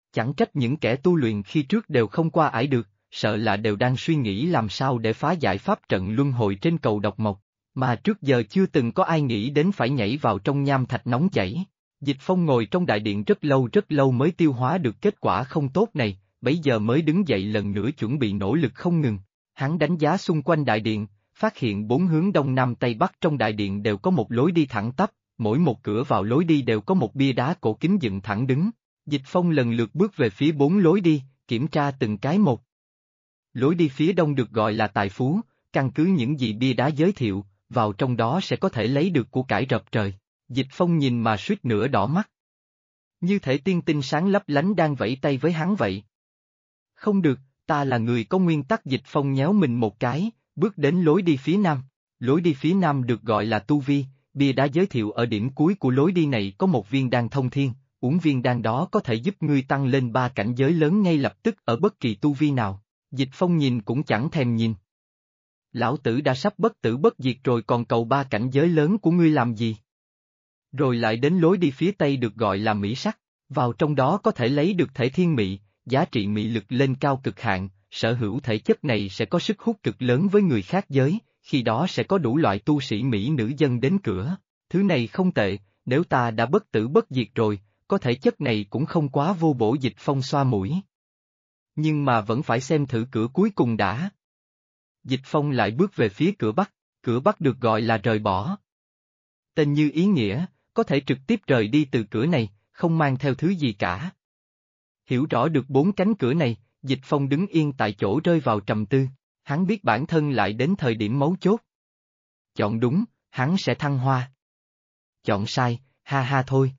Chẳng trách những kẻ tu luyện khi trước đều không qua ải được, sợ là đều đang suy nghĩ làm sao để phá giải pháp trận luân hồi trên cầu độc mộc, mà trước giờ chưa từng có ai nghĩ đến phải nhảy vào trong nham thạch nóng chảy. Dịch Phong ngồi trong đại điện rất lâu mới tiêu hóa được kết quả không tốt này, bấy giờ mới đứng dậy lần nữa chuẩn bị nỗ lực không ngừng. Hắn đánh giá xung quanh đại điện, phát hiện bốn hướng đông nam tây bắc trong đại điện đều có một lối đi thẳng tắp, mỗi một cửa vào lối đi đều có một bia đá cổ kính dựng thẳng đứng. Dịch Phong lần lượt bước về phía bốn lối đi, kiểm tra từng cái một. Lối đi phía đông được gọi là tài phú, căn cứ những gì bia đá giới thiệu, vào trong đó sẽ có thể lấy được của cải rợp trời. Dịch Phong nhìn mà suýt nữa đỏ mắt. Như thể tiên tinh sáng lấp lánh đang vẫy tay với hắn vậy. Không được, ta là người có nguyên tắc. Dịch Phong nhéo mình một cái, bước đến lối đi phía nam. Lối đi phía nam được gọi là tu vi, bia đá giới thiệu ở điểm cuối của lối đi này có một viên đan thông thiên, uống viên đan đó có thể giúp ngươi tăng lên 3 cảnh giới lớn ngay lập tức ở bất kỳ tu vi nào. Dịch Phong nhìn cũng chẳng thèm nhìn. Lão tử đã sắp bất tử bất diệt rồi còn cầu 3 cảnh giới lớn của ngươi làm gì? Rồi lại đến lối đi phía tây được gọi là mỹ sắc, vào trong đó có thể lấy được thể thiên mị, giá trị mị lực lên cao cực hạn, sở hữu thể chất này sẽ có sức hút cực lớn với người khác giới, khi đó sẽ có đủ loại tu sĩ mỹ nữ dân đến cửa. Thứ này không tệ, nếu ta đã bất tử bất diệt rồi, có thể chất này cũng không quá vô bổ. Dịch Phong xoa mũi. Nhưng mà vẫn phải xem thử cửa cuối cùng đã. Dịch Phong lại bước về phía cửa bắc được gọi là rời bỏ. Tên như ý nghĩa, có thể trực tiếp rời đi từ cửa này, không mang theo thứ gì cả. Hiểu rõ được 4 cánh cửa này, Dịch Phong đứng yên tại chỗ rơi vào trầm tư, hắn biết bản thân lại đến thời điểm mấu chốt. Chọn đúng, hắn sẽ thăng hoa. Chọn sai, ha ha thôi.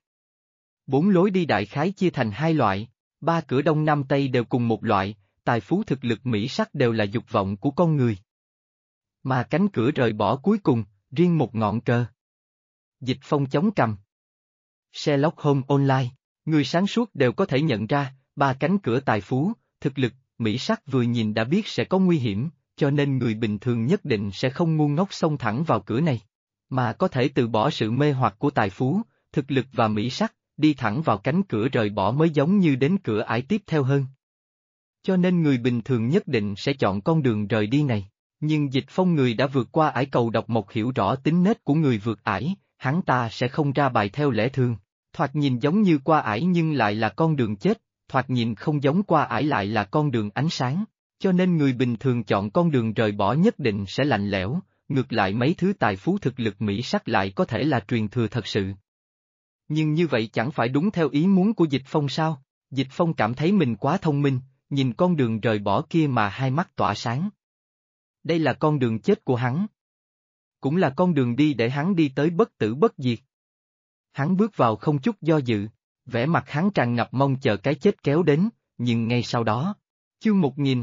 4 lối đi đại khái chia thành 2 loại, 3 cửa đông nam tây đều cùng một loại, tài phú thực lực mỹ sắc đều là dục vọng của con người. Mà cánh cửa rời bỏ cuối cùng, riêng một ngọn cờ. Dịch Phong chống cằm. Sherlock Holmes Online, người sáng suốt đều có thể nhận ra, 3 cánh cửa tài phú, thực lực, mỹ sắc vừa nhìn đã biết sẽ có nguy hiểm, cho nên người bình thường nhất định sẽ không ngu ngốc xông thẳng vào cửa này, mà có thể từ bỏ sự mê hoặc của tài phú, thực lực và mỹ sắc, đi thẳng vào cánh cửa rời bỏ mới giống như đến cửa ải tiếp theo hơn. Cho nên người bình thường nhất định sẽ chọn con đường rời đi này, nhưng Dịch Phong người đã vượt qua ải cầu độc mộc hiểu rõ tính nết của người vượt ải, hắn ta sẽ không ra bài theo lẽ thường, thoạt nhìn giống như qua ải nhưng lại là con đường chết, thoạt nhìn không giống qua ải lại là con đường ánh sáng, cho nên người bình thường chọn con đường rời bỏ nhất định sẽ lạnh lẽo, ngược lại mấy thứ tài phú thực lực mỹ sắc lại có thể là truyền thừa thật sự. Nhưng như vậy chẳng phải đúng theo ý muốn của Dịch Phong sao? Dịch Phong cảm thấy mình quá thông minh, nhìn con đường rời bỏ kia mà hai mắt tỏa sáng. Đây là con đường chết của hắn. Cũng là con đường đi để hắn đi tới bất tử bất diệt. Hắn bước vào không chút do dự, vẻ mặt hắn tràn ngập mong chờ cái chết kéo đến, nhưng ngay sau đó. Chương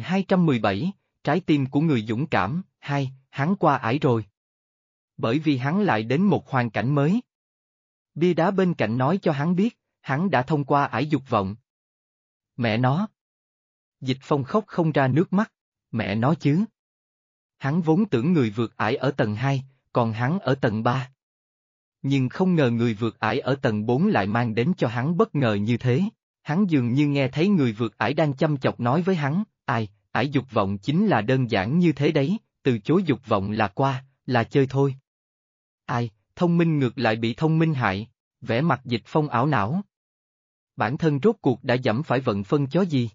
1217, trái tim của người dũng cảm, hắn qua ải rồi. Bởi vì hắn lại đến một hoàn cảnh mới. Bia đá bên cạnh nói cho hắn biết, hắn đã thông qua ải dục vọng. Mẹ nó! Dịch Phong khóc không ra nước mắt, mẹ nó chứ. Hắn vốn tưởng người vượt ải ở tầng 2, còn hắn ở tầng 3. Nhưng không ngờ người vượt ải ở tầng 4 lại mang đến cho hắn bất ngờ như thế. Hắn dường như nghe thấy người vượt ải đang chăm chọc nói với hắn, ải dục vọng chính là đơn giản như thế đấy, từ chối dục vọng là qua, là chơi thôi. Thông minh ngược lại bị thông minh hại, vẻ mặt Dịch Phong ảo não. Bản thân rốt cuộc đã dẫm phải vận phân chó gì?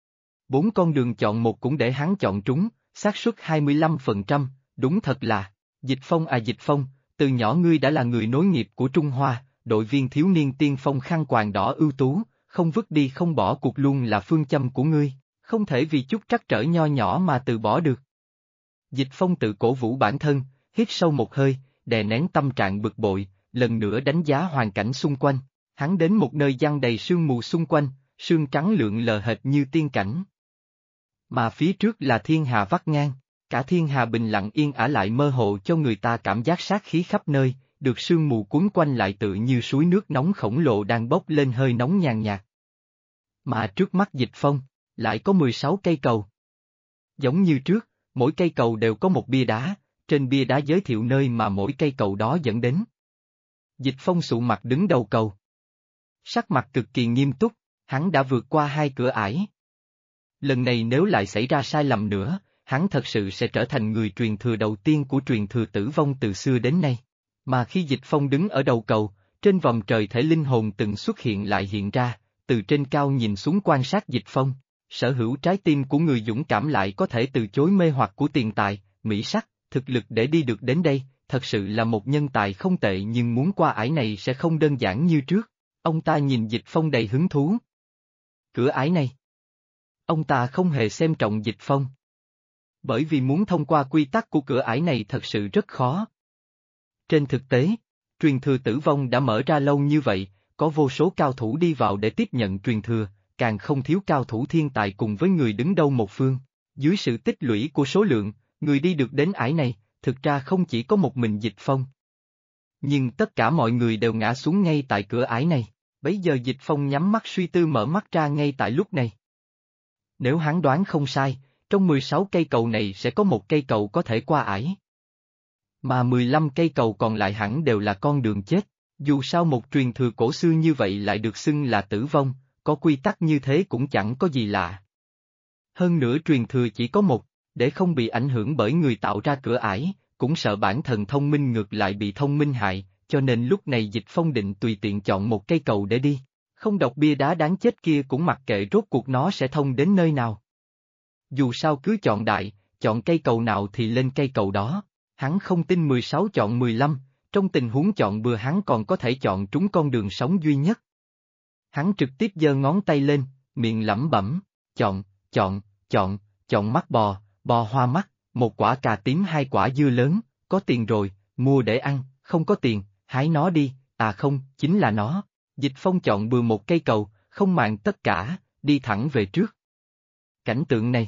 4 con đường chọn một cũng để hắn chọn trúng, xác suất 25%, đúng thật là, Dịch Phong, từ nhỏ ngươi đã là người nối nghiệp của Trung Hoa, đội viên thiếu niên tiên phong khăn quàng đỏ ưu tú, không vứt đi không bỏ cuộc luôn là phương châm của ngươi, không thể vì chút trắc trở nho nhỏ mà từ bỏ được. Dịch Phong tự cổ vũ bản thân, hít sâu một hơi, đè nén tâm trạng bực bội, lần nữa đánh giá hoàn cảnh xung quanh, hắn đến một nơi giăng đầy sương mù xung quanh, sương trắng lượn lờ hệt như tiên cảnh. Mà phía trước là thiên hà vắt ngang, cả thiên hà bình lặng yên ả lại mơ hồ cho người ta cảm giác sát khí khắp nơi, được sương mù cuốn quanh lại tự như suối nước nóng khổng lồ đang bốc lên hơi nóng nhàn nhạt. Mà trước mắt Dịch Phong, lại có 16 cây cầu. Giống như trước, mỗi cây cầu đều có một bia đá, trên bia đá giới thiệu nơi mà mỗi cây cầu đó dẫn đến. Dịch Phong sụ mặt đứng đầu cầu. Sắc mặt cực kỳ nghiêm túc, hắn đã vượt qua 2 cửa ải. Lần này nếu lại xảy ra sai lầm nữa, hắn thật sự sẽ trở thành người truyền thừa đầu tiên của truyền thừa Tử Vong từ xưa đến nay. Mà khi Dịch Phong đứng ở đầu cầu, trên vòng trời thể linh hồn từng xuất hiện lại hiện ra, từ trên cao nhìn xuống quan sát Dịch Phong, sở hữu trái tim của người dũng cảm lại có thể từ chối mê hoặc của tiền tài, mỹ sắc, thực lực để đi được đến đây, thật sự là một nhân tài không tệ nhưng muốn qua ải này sẽ không đơn giản như trước. Ông ta nhìn Dịch Phong đầy hứng thú. Cửa ải này. Ông ta không hề xem trọng Dịch Phong. Bởi vì muốn thông qua quy tắc của cửa ải này thật sự rất khó. Trên thực tế, truyền thừa Tử Vong đã mở ra lâu như vậy, có vô số cao thủ đi vào để tiếp nhận truyền thừa, càng không thiếu cao thủ thiên tài cùng với người đứng đầu một phương. Dưới sự tích lũy của số lượng, người đi được đến ải này, thực ra không chỉ có một mình Dịch Phong. Nhưng tất cả mọi người đều ngã xuống ngay tại cửa ải này, bấy giờ Dịch Phong nhắm mắt suy tư mở mắt ra ngay tại lúc này. Nếu hắn đoán không sai, trong 16 cây cầu này sẽ có một cây cầu có thể qua ải. Mà 15 cây cầu còn lại hẳn đều là con đường chết, dù sao một truyền thừa cổ xưa như vậy lại được xưng là Tử Vong, có quy tắc như thế cũng chẳng có gì lạ. Hơn nữa truyền thừa chỉ có một, để không bị ảnh hưởng bởi người tạo ra cửa ải, cũng sợ bản thân thông minh ngược lại bị thông minh hại, cho nên lúc này Dịch Phong định tùy tiện chọn một cây cầu để đi, không đọc bia đá đáng chết kia cũng mặc kệ rốt cuộc nó sẽ thông đến nơi nào. Dù sao cứ chọn đại, chọn cây cầu nào thì lên cây cầu đó, hắn không tin 16 chọn 15, trong tình huống chọn bừa hắn còn có thể chọn trúng con đường sống duy nhất. Hắn trực tiếp giơ ngón tay lên, miệng lẩm bẩm, chọn mắt bò, bò hoa mắt, một quả cà tím 2 quả dưa lớn, có tiền rồi, mua để ăn, không có tiền, hái nó đi, à không, chính là nó. Dịch Phong chọn bừa một cây cầu, không màng tất cả, đi thẳng về trước. Cảnh tượng này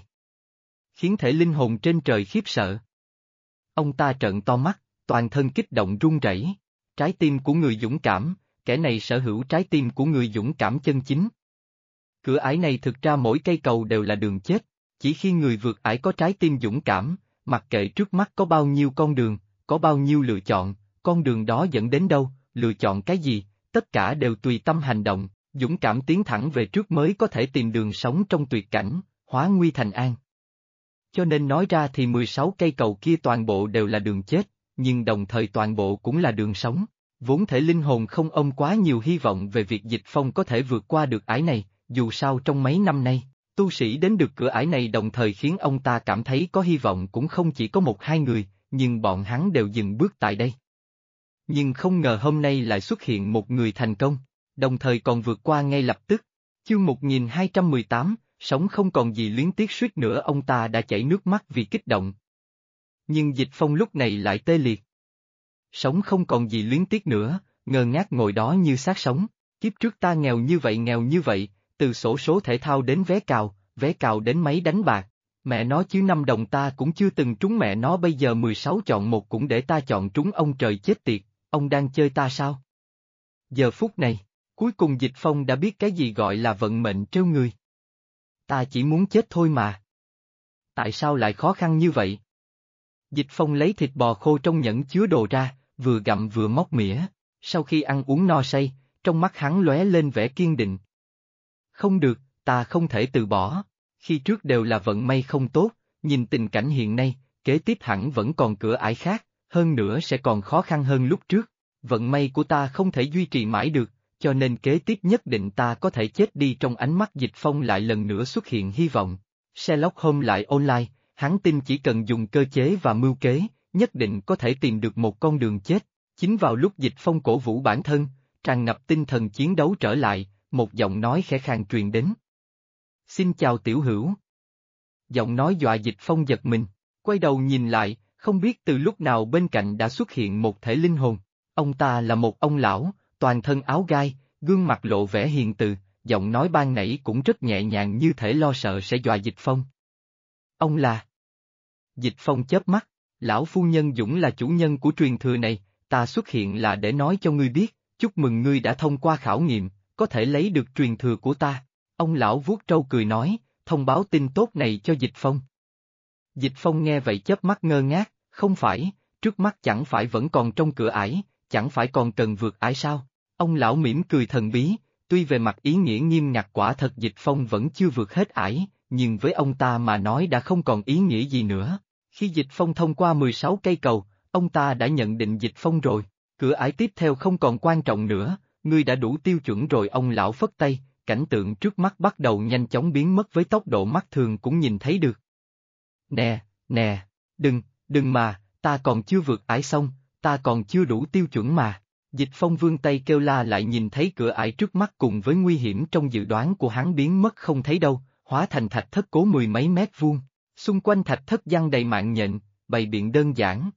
khiến thể linh hồn trên trời khiếp sợ. Ông ta trợn to mắt, toàn thân kích động run rẩy. Trái tim của người dũng cảm, kẻ này sở hữu trái tim của người dũng cảm chân chính. Cửa ải này thực ra mỗi cây cầu đều là đường chết, chỉ khi người vượt ải có trái tim dũng cảm, mặc kệ trước mắt có bao nhiêu con đường, có bao nhiêu lựa chọn, con đường đó dẫn đến đâu, lựa chọn cái gì, tất cả đều tùy tâm hành động, dũng cảm tiến thẳng về trước mới có thể tìm đường sống trong tuyệt cảnh, hóa nguy thành an. Cho nên nói ra thì 16 cây cầu kia toàn bộ đều là đường chết, nhưng đồng thời toàn bộ cũng là đường sống. Vốn thể linh hồn không ôm quá nhiều hy vọng về việc Dịch Phong có thể vượt qua được ải này, dù sao trong mấy năm nay, tu sĩ đến được cửa ải này đồng thời khiến ông ta cảm thấy có hy vọng cũng không chỉ có 1-2 người, nhưng bọn hắn đều dừng bước tại đây. Nhưng không ngờ hôm nay lại xuất hiện một người thành công, đồng thời còn vượt qua ngay lập tức. Chương 1218, sống không còn gì luyến tiếc suýt nữa ông ta đã chảy nước mắt vì kích động. Nhưng Dịch Phong lúc này lại tê liệt. Sống không còn gì luyến tiếc nữa, ngơ ngác ngồi đó như xác sống. Kiếp trước ta nghèo như vậy, từ xổ số thể thao đến vé cào đến máy đánh bạc. Mẹ nó chứ 5 đồng ta cũng chưa từng trúng mẹ nó bây giờ 16 chọn một cũng để ta chọn trúng ông trời chết tiệt, ông đang chơi ta sao? Giờ phút này, cuối cùng Dịch Phong đã biết cái gì gọi là vận mệnh trêu người. Ta chỉ muốn chết thôi mà. Tại sao lại khó khăn như vậy? Dịch Phong lấy thịt bò khô trong nhẫn chứa đồ ra, vừa gặm vừa móc mỉa, sau khi ăn uống no say, trong mắt hắn lóe lên vẻ kiên định. Không được, ta không thể từ bỏ, khi trước đều là vận may không tốt, nhìn tình cảnh hiện nay, kế tiếp hẳn vẫn còn cửa ải khác, hơn nữa sẽ còn khó khăn hơn lúc trước, vận may của ta không thể duy trì mãi được, cho nên kế tiếp nhất định ta có thể chết đi. Trong ánh mắt Dịch Phong lại lần nữa xuất hiện hy vọng. Sherlock Holmes lại online, hắn tin chỉ cần dùng cơ chế và mưu kế, nhất định có thể tìm được một con đường chết. Chính vào lúc Dịch Phong cổ vũ bản thân, tràn ngập tinh thần chiến đấu trở lại, một giọng nói khẽ khàng truyền đến. Xin chào tiểu hữu. Giọng nói dọa Dịch Phong giật mình, quay đầu nhìn lại, không biết từ lúc nào bên cạnh đã xuất hiện một thể linh hồn. Ông ta là một ông lão, toàn thân áo gai, gương mặt lộ vẻ hiền từ, giọng nói ban nãy cũng rất nhẹ nhàng như thể lo sợ sẽ dọa Dịch Phong. Ông là... Dịch Phong chớp mắt, lão phu nhân Dũng là chủ nhân của truyền thừa này, ta xuất hiện là để nói cho ngươi biết, chúc mừng ngươi đã thông qua khảo nghiệm, có thể lấy được truyền thừa của ta. Ông lão vuốt râu cười nói, thông báo tin tốt này cho Dịch Phong. Dịch Phong nghe vậy chớp mắt ngơ ngác, không phải, trước mắt chẳng phải vẫn còn trong cửa ải, chẳng phải còn cần vượt ải sao? Ông lão mỉm cười thần bí, Tuy về mặt ý nghĩa nghiêm ngặt quả thật Dịch Phong vẫn chưa vượt hết ải, nhưng với ông ta mà nói đã không còn ý nghĩa gì nữa. Khi Dịch Phong thông qua 16 cây cầu, ông ta đã nhận định Dịch Phong rồi. Cửa ải tiếp theo không còn quan trọng nữa, ngươi đã đủ tiêu chuẩn rồi. Ông lão phất tay, cảnh tượng trước mắt bắt đầu nhanh chóng biến mất với tốc độ mắt thường cũng nhìn thấy được. Nè, nè, đừng mà, ta còn chưa vượt ải xong, ta còn chưa đủ tiêu chuẩn mà. Dịch Phong vươn tay kêu la lại nhìn thấy cửa ải trước mắt cùng với nguy hiểm trong dự đoán của hắn biến mất không thấy đâu, hóa thành thạch thất cố mười mấy mét vuông. Xung quanh thạch thất giăng đầy mạng nhện, bày biện đơn giản.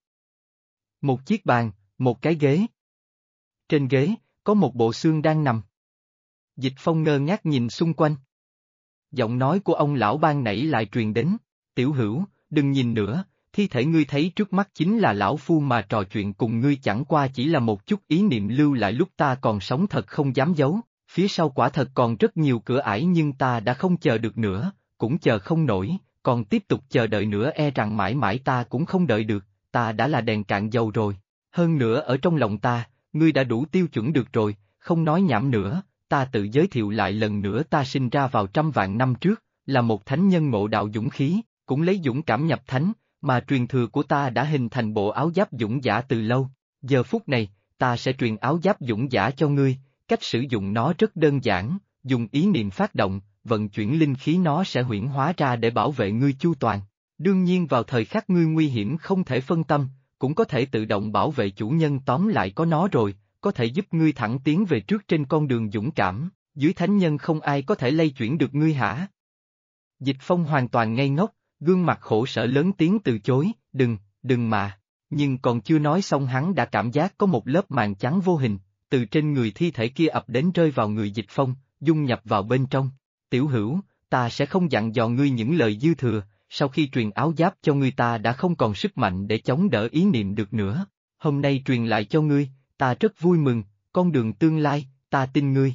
Một chiếc bàn, một cái ghế. Trên ghế, có một bộ xương đang nằm. Dịch Phong ngơ ngác nhìn xung quanh. Giọng nói của ông lão ban nãy lại truyền đến, tiểu hữu, đừng nhìn nữa, thi thể ngươi thấy trước mắt chính là lão phu mà trò chuyện cùng ngươi chẳng qua chỉ là một chút ý niệm lưu lại lúc ta còn sống thật không dám giấu, phía sau quả thật còn rất nhiều cửa ải nhưng ta đã không chờ được nữa, cũng chờ không nổi, còn tiếp tục chờ đợi nữa e rằng mãi mãi ta cũng không đợi được, ta đã là đèn cạn dầu rồi, hơn nữa ở trong lòng ta, ngươi đã đủ tiêu chuẩn được rồi, không nói nhảm nữa, ta tự giới thiệu lại lần nữa ta sinh ra vào trăm vạn năm trước, là một thánh nhân ngộ đạo dũng khí, cũng lấy dũng cảm nhập thánh, mà truyền thừa của ta đã hình thành bộ áo giáp dũng giả từ lâu, giờ phút này, ta sẽ truyền áo giáp dũng giả cho ngươi, cách sử dụng nó rất đơn giản, dùng ý niệm phát động, vận chuyển linh khí nó sẽ huyễn hóa ra để bảo vệ ngươi chu toàn. Đương nhiên vào thời khắc ngươi nguy hiểm không thể phân tâm, cũng có thể tự động bảo vệ chủ nhân tóm lại có nó rồi, có thể giúp ngươi thẳng tiến về trước trên con đường dũng cảm, dưới thánh nhân không ai có thể lay chuyển được ngươi hả? Dịch Phong hoàn toàn ngây ngốc, gương mặt khổ sở lớn tiếng từ chối, đừng mà, nhưng còn chưa nói xong hắn đã cảm giác có một lớp màn trắng vô hình, từ trên người thi thể kia ập đến rơi vào người Dịch Phong, dung nhập vào bên trong. Tiểu hữu, ta sẽ không dặn dò ngươi những lời dư thừa, sau khi truyền áo giáp cho ngươi ta đã không còn sức mạnh để chống đỡ ý niệm được nữa, hôm nay truyền lại cho ngươi, ta rất vui mừng, con đường tương lai, ta tin ngươi.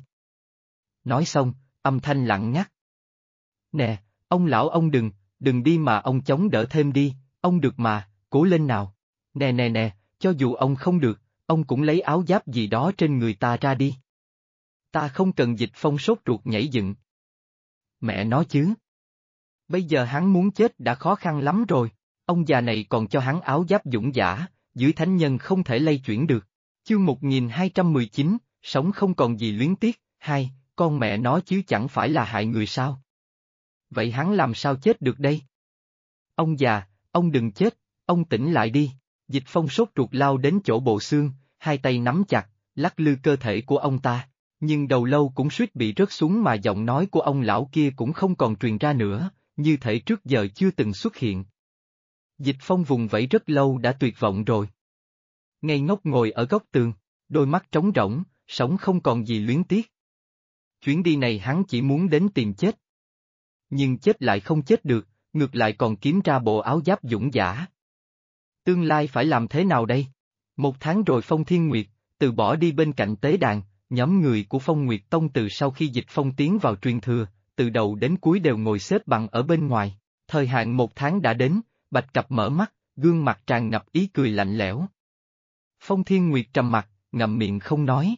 Nói xong, âm thanh lặng ngắt. Nè, ông lão ông đừng đi mà ông chống đỡ thêm đi, ông được mà, cố lên nào. Nè, cho dù ông không được, ông cũng lấy áo giáp gì đó trên người ta ra đi. Ta không cần. Dịch Phong sốt ruột nhảy dựng. Mẹ nói chứ. Bây giờ hắn muốn chết đã khó khăn lắm rồi, ông già này còn cho hắn áo giáp dũng giả, dưới thánh nhân không thể lay chuyển được. Chương 1219, sống không còn gì luyến tiếc, hai, con mẹ nó chứ chẳng phải là hại người sao? Vậy hắn làm sao chết được đây? Ông già, ông đừng chết, ông tỉnh lại đi. Dịch Phong sốt ruột lao đến chỗ bộ xương, hai tay nắm chặt, lắc lư cơ thể của ông ta, nhưng đầu lâu cũng suýt bị rớt xuống mà giọng nói của ông lão kia cũng không còn truyền ra nữa, như thể trước giờ chưa từng xuất hiện. Dịch Phong vùng vẫy rất lâu đã tuyệt vọng rồi. Ngây ngốc ngồi ở góc tường, đôi mắt trống rỗng, sống không còn gì luyến tiếc. Chuyến đi này hắn chỉ muốn đến tìm chết. Nhưng chết lại không chết được, ngược lại còn kiếm ra bộ áo giáp dũng giả. Tương lai phải làm thế nào đây? Một tháng rồi Phong Thiên Nguyệt, từ bỏ đi bên cạnh tế đàn, nhóm người của Phong Nguyệt Tông từ sau khi Dịch Phong tiến vào truyền thừa, từ đầu đến cuối đều ngồi xếp bằng ở bên ngoài. Thời hạn một tháng đã đến, Bạch Cập mở mắt, gương mặt tràn ngập ý cười lạnh lẽo. Phong Thiên Nguyệt trầm mặt, ngậm miệng không nói.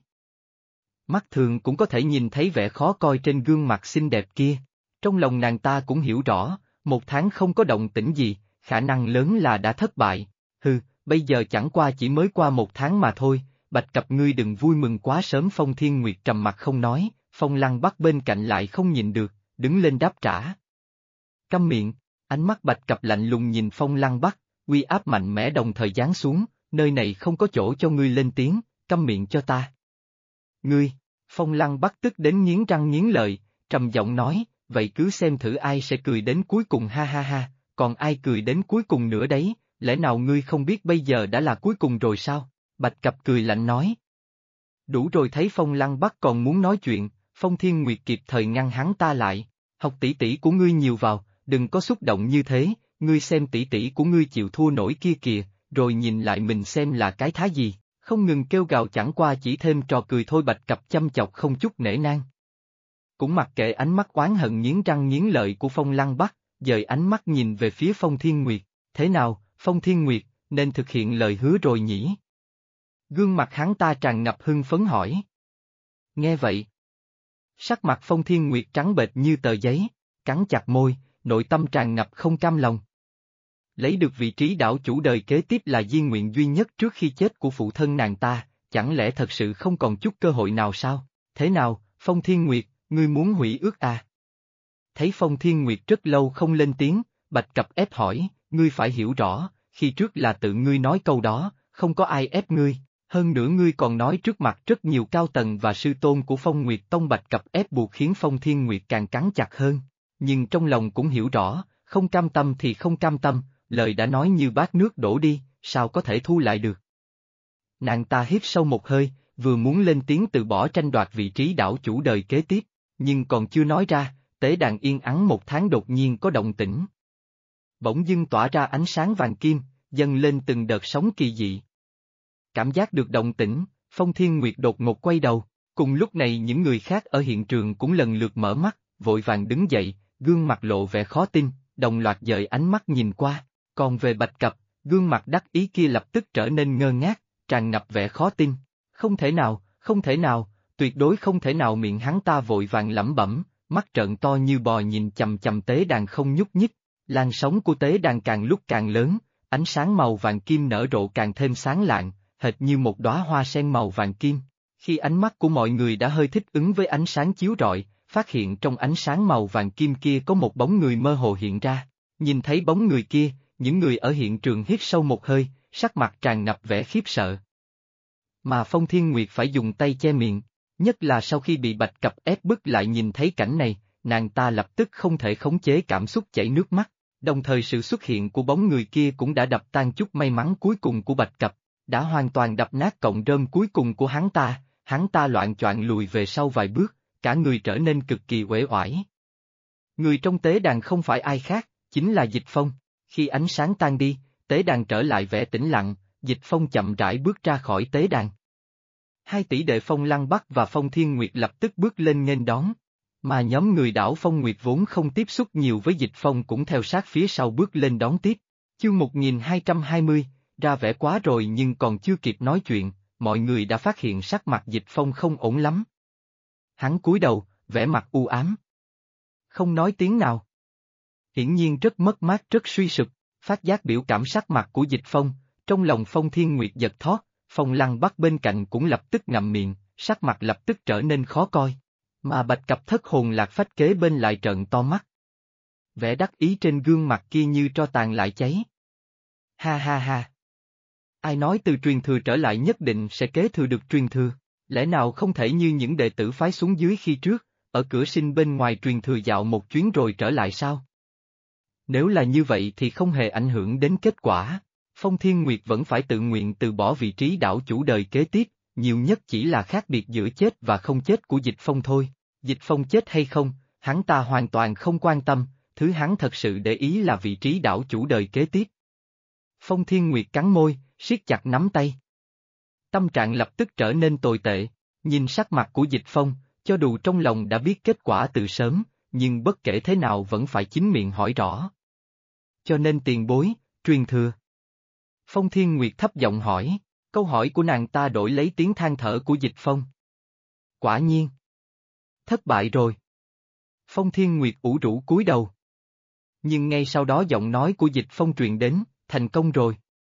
Mắt thường cũng có thể nhìn thấy vẻ khó coi trên gương mặt xinh đẹp kia. Trong lòng nàng ta cũng hiểu rõ, một tháng không có động tĩnh gì, khả năng lớn là đã thất bại. Bây giờ chẳng qua chỉ mới qua một tháng mà thôi, Bạch Cập ngươi đừng vui mừng quá sớm. Phong Thiên Nguyệt trầm mặt không nói, Phong Lăng Bắc bên cạnh lại không nhìn được, đứng lên đáp trả. Câm miệng, ánh mắt Bạch Cập lạnh lùng nhìn Phong Lăng Bắc, uy áp mạnh mẽ đồng thời giáng xuống, nơi này không có chỗ cho ngươi lên tiếng, câm miệng cho ta. Ngươi, Phong Lăng Bắc tức đến nghiến răng nghiến lợi, trầm giọng nói, vậy cứ xem thử ai sẽ cười đến cuối cùng ha ha ha, còn ai cười đến cuối cùng nữa đấy, lẽ nào ngươi không biết bây giờ đã là cuối cùng rồi sao? Bạch Cập cười lạnh nói. Đủ rồi. Thấy Phong Lăng Bắc còn muốn nói chuyện, Phong Thiên Nguyệt kịp thời ngăn hắn ta lại, học tỷ tỷ của ngươi nhiều vào, đừng có xúc động như thế, ngươi xem tỷ tỷ của ngươi chịu thua nổi kia kìa, rồi nhìn lại mình xem là cái thá gì, không ngừng kêu gào chẳng qua chỉ thêm trò cười thôi. Bạch Cập chăm chọc không chút nể nang. Cũng mặc kệ ánh mắt oán hận nghiến răng nghiến lợi của Phong Lăng Bắc, dời ánh mắt nhìn về phía Phong Thiên Nguyệt, thế nào, Phong Thiên Nguyệt, nên thực hiện lời hứa rồi nhỉ? Gương mặt hắn ta tràn ngập hưng phấn hỏi. Nghe vậy, Sắc mặt Phong Thiên Nguyệt trắng bệch như tờ giấy, cắn chặt môi, nội tâm tràn ngập không cam lòng. Lấy được vị trí đảo chủ đời kế tiếp là di nguyện duy nhất trước khi chết của phụ thân nàng ta, chẳng lẽ thật sự không còn chút cơ hội nào sao? Thế nào, Phong Thiên Nguyệt, ngươi muốn hủy ước à? Thấy Phong Thiên Nguyệt rất lâu không lên tiếng, Bạch Cập ép hỏi, ngươi phải hiểu rõ, khi trước là tự ngươi nói câu đó, không có ai ép ngươi, hơn nữa ngươi còn nói trước mặt rất nhiều cao tầng và sư tôn của Phong Nguyệt Tông. Bạch Cập ép buộc khiến Phong Thiên Nguyệt càng cắn chặt hơn, nhưng trong lòng cũng hiểu rõ, không cam tâm thì không cam tâm, lời đã nói như bát nước đổ đi, sao có thể thu lại được. Nàng ta hít sâu một hơi, vừa muốn lên tiếng từ bỏ tranh đoạt vị trí đảo chủ đời kế tiếp, nhưng còn chưa nói ra, tế đàn yên ắng một tháng đột nhiên có động tĩnh. Bỗng dưng tỏa ra ánh sáng vàng kim, dâng lên từng đợt sóng kỳ dị. Cảm giác được động tĩnh, Phong Thiên Nguyệt đột ngột quay đầu, cùng lúc này những người khác ở hiện trường cũng lần lượt mở mắt, vội vàng đứng dậy, gương mặt lộ vẻ khó tin, đồng loạt dời ánh mắt nhìn qua, còn về Bạch Cập, gương mặt đắc ý kia lập tức trở nên ngơ ngác, tràn ngập vẻ khó tin. Không thể nào, tuyệt đối không thể nào. Miệng hắn ta vội vàng lẩm bẩm, mắt trợn to như bò nhìn chằm chằm tế đàn không nhúc nhích, làn sóng của tế đàn càng lúc càng lớn, ánh sáng màu vàng kim nở rộ càng thêm sáng lạng, hệt như một đóa hoa sen màu vàng kim. Khi ánh mắt của mọi người đã hơi thích ứng với ánh sáng chiếu rọi, phát hiện trong ánh sáng màu vàng kim kia có một bóng người mơ hồ hiện ra. Nhìn thấy bóng người kia, những người ở hiện trường hít sâu một hơi, sắc mặt tràn ngập vẻ khiếp sợ. Mà Phong Thiên Nguyệt phải dùng tay che miệng, nhất là sau khi bị Bạch Cập ép bức lại nhìn thấy cảnh này, nàng ta lập tức không thể khống chế cảm xúc chảy nước mắt, đồng thời sự xuất hiện của bóng người kia cũng đã đập tan chút may mắn cuối cùng của Bạch Cập, đã hoàn toàn đập nát cọng rơm cuối cùng của hắn ta loạng choạng lùi về sau vài bước, cả người trở nên cực kỳ uể oải. Người trong tế đàn không phải ai khác, chính là Dịch Phong. Khi ánh sáng tan đi, tế đàn trở lại vẻ tĩnh lặng, Dịch Phong chậm rãi bước ra khỏi tế đàn. Hai tỷ đệ Phong Lăng Bắc và Phong Thiên Nguyệt lập tức bước lên nghênh đón, mà nhóm người đảo Phong Nguyệt vốn không tiếp xúc nhiều với Dịch Phong cũng theo sát phía sau bước lên đón tiếp. Chương 1220, ra vẻ quá rồi nhưng còn chưa kịp nói chuyện, mọi người đã phát hiện sắc mặt Dịch Phong không ổn lắm. Hắn cúi đầu, vẻ mặt u ám. Không nói tiếng nào. Hiển nhiên rất mất mát rất suy sụp, phát giác biểu cảm sắc mặt của Dịch Phong, trong lòng Phong Thiên Nguyệt giật thót, Phong Lăng Bắc bên cạnh cũng lập tức ngậm miệng, sắc mặt lập tức trở nên khó coi. Mà Bạch Cập thất hồn lạc phách kế bên lại trợn to mắt. Vẻ đắc ý trên gương mặt kia như tro tàn lại cháy. Ha ha ha. Ai nói từ truyền thừa trở lại nhất định sẽ kế thừa được truyền thừa, lẽ nào không thể như những đệ tử phái xuống dưới khi trước, ở cửa sinh bên ngoài truyền thừa dạo một chuyến rồi trở lại sao? Nếu là như vậy thì không hề ảnh hưởng đến kết quả, Phong Thiên Nguyệt vẫn phải tự nguyện từ bỏ vị trí đảo chủ đời kế tiếp, nhiều nhất chỉ là khác biệt giữa chết và không chết của Dịch Phong thôi. Dịch Phong chết hay không, hắn ta hoàn toàn không quan tâm, thứ hắn thật sự để ý là vị trí đảo chủ đời kế tiếp. Phong Thiên Nguyệt cắn môi, siết chặt nắm tay. Tâm trạng lập tức trở nên tồi tệ, nhìn sắc mặt của Dịch Phong, cho dù trong lòng đã biết kết quả từ sớm, nhưng bất kể thế nào vẫn phải chính miệng hỏi rõ. Cho nên tiền bối, truyền thừa. Phong Thiên Nguyệt thấp giọng hỏi, câu hỏi của nàng ta đổi lấy tiếng than thở của Dịch Phong. Quả nhiên. Thất bại rồi. Phong Thiên Nguyệt ủ rũ cúi đầu. Nhưng ngay sau đó giọng nói của Dịch Phong truyền đến, thành công rồi.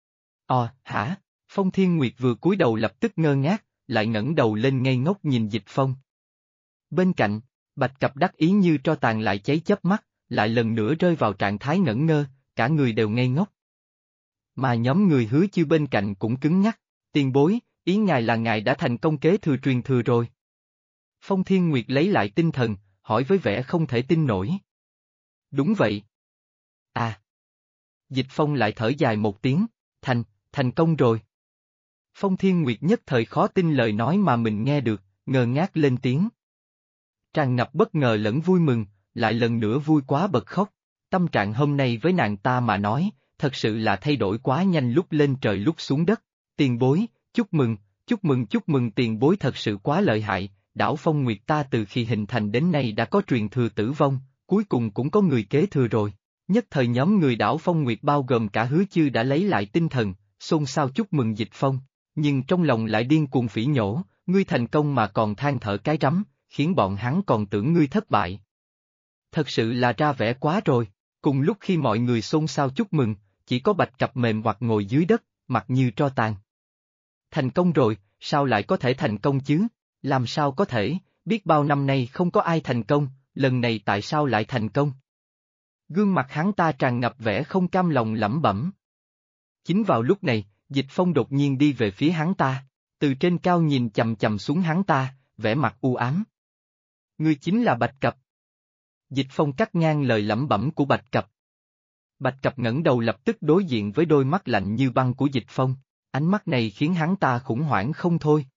Hả? Phong Thiên Nguyệt vừa cúi đầu lập tức ngơ ngác, lại ngẩng đầu lên ngây ngốc nhìn Dịch Phong. Bên cạnh, Bạch Cập đắc ý như tro tàn lại cháy chớp mắt, lại lần nữa rơi vào trạng thái ngẩn ngơ, cả người đều ngây ngốc. Mà nhóm người Hứa Chiêu bên cạnh cũng cứng nhắc, tiền bối, ý ngài là ngài đã thành công kế thừa truyền thừa rồi. Phong Thiên Nguyệt lấy lại tinh thần, hỏi với vẻ không thể tin nổi. Đúng vậy. À. Dịch Phong lại thở dài một tiếng, thành công rồi. Phong Thiên Nguyệt nhất thời khó tin lời nói mà mình nghe được, ngơ ngác lên tiếng. Tràn ngập bất ngờ lẫn vui mừng, lại lần nữa vui quá bật khóc. Tâm trạng hôm nay với nàng ta mà nói, thật sự là thay đổi quá nhanh, lúc lên trời lúc xuống đất. Tiền bối, chúc mừng tiền bối, thật sự quá lợi hại. Đảo Phong Nguyệt ta từ khi hình thành đến nay đã có truyền thừa tử vong, cuối cùng cũng có người kế thừa rồi. Nhất thời nhóm người đảo Phong Nguyệt bao gồm cả Hứa Chiêu đã lấy lại tinh thần, xôn xao chúc mừng Dịch Phong, nhưng trong lòng lại điên cuồng phỉ nhổ, ngươi thành công mà còn than thở cái rắm, khiến bọn hắn còn tưởng ngươi thất bại. Thật sự là ra vẻ quá rồi. Cùng lúc khi mọi người xôn xao chúc mừng, chỉ có Bạch Cập mềm hoặc ngồi dưới đất, mặt như tro tàn. Thành công rồi, sao lại có thể thành công chứ? Làm sao có thể, biết bao năm nay không có ai thành công, lần này tại sao lại thành công? Gương mặt hắn ta tràn ngập vẻ không cam lòng lẩm bẩm. Chính vào lúc này, Dịch Phong đột nhiên đi về phía hắn ta, từ trên cao nhìn chầm chầm xuống hắn ta, vẻ mặt u ám. Ngươi chính là Bạch Cập. Dịch Phong cắt ngang lời lẩm bẩm của Bạch Cập. Bạch Cập ngẩng đầu lập tức đối diện với đôi mắt lạnh như băng của Dịch Phong, ánh mắt này khiến hắn ta khủng hoảng không thôi.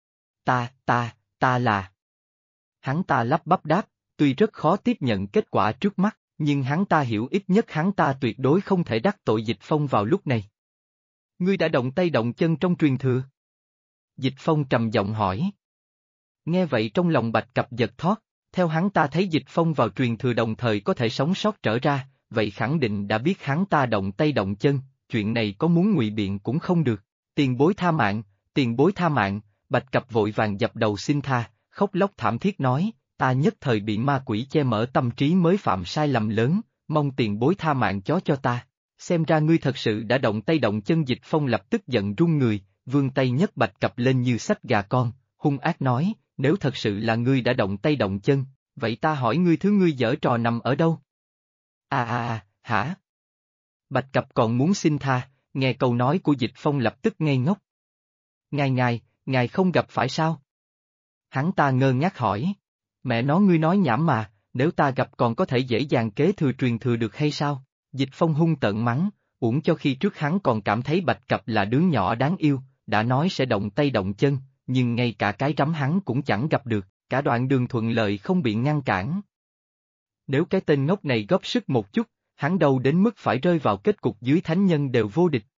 Ta là... Hắn ta lắp bắp đáp, tuy rất khó tiếp nhận kết quả trước mắt, nhưng hắn ta hiểu ít nhất hắn ta tuyệt đối không thể đắc tội Dịch Phong vào lúc này. Ngươi đã động tay động chân trong truyền thừa? Dịch Phong trầm giọng hỏi. Nghe vậy trong lòng Bạch Cập giật thót, theo hắn ta thấy Dịch Phong vào truyền thừa đồng thời có thể sống sót trở ra, vậy khẳng định đã biết hắn ta động tay động chân, chuyện này có muốn ngụy biện cũng không được. Tiền bối tha mạng, tiền bối tha mạng, Bạch Cập vội vàng dập đầu xin tha, khóc lóc thảm thiết nói, ta nhất thời bị ma quỷ che mở tâm trí mới phạm sai lầm lớn, mong tiền bối tha mạng cho ta. Xem ra ngươi thật sự đã động tay động chân. Dịch Phong lập tức giận run người, vươn tay nhấc Bạch Cập lên như xách gà con, hung ác nói, nếu thật sự là ngươi đã động tay động chân, vậy ta hỏi ngươi thứ ngươi giở trò nằm ở đâu? Hả? Bạch Cập còn muốn xin tha, nghe câu nói của Dịch Phong lập tức ngây ngốc. Ngài không gặp phải sao? Hắn ta ngơ ngác hỏi, mẹ nó ngươi nói nhảm mà, nếu ta gặp còn có thể dễ dàng kế thừa truyền thừa được hay sao? Dịch Phong hung tợn mắng, uổng cho khi trước hắn còn cảm thấy Bạch Cập là đứa nhỏ đáng yêu, đã nói sẽ động tay động chân, nhưng ngay cả cái rắm hắn cũng chẳng gặp được, cả đoạn đường thuận lợi không bị ngăn cản. Nếu cái tên ngốc này góp sức một chút, hắn đâu đến mức phải rơi vào kết cục dưới thánh nhân đều vô địch.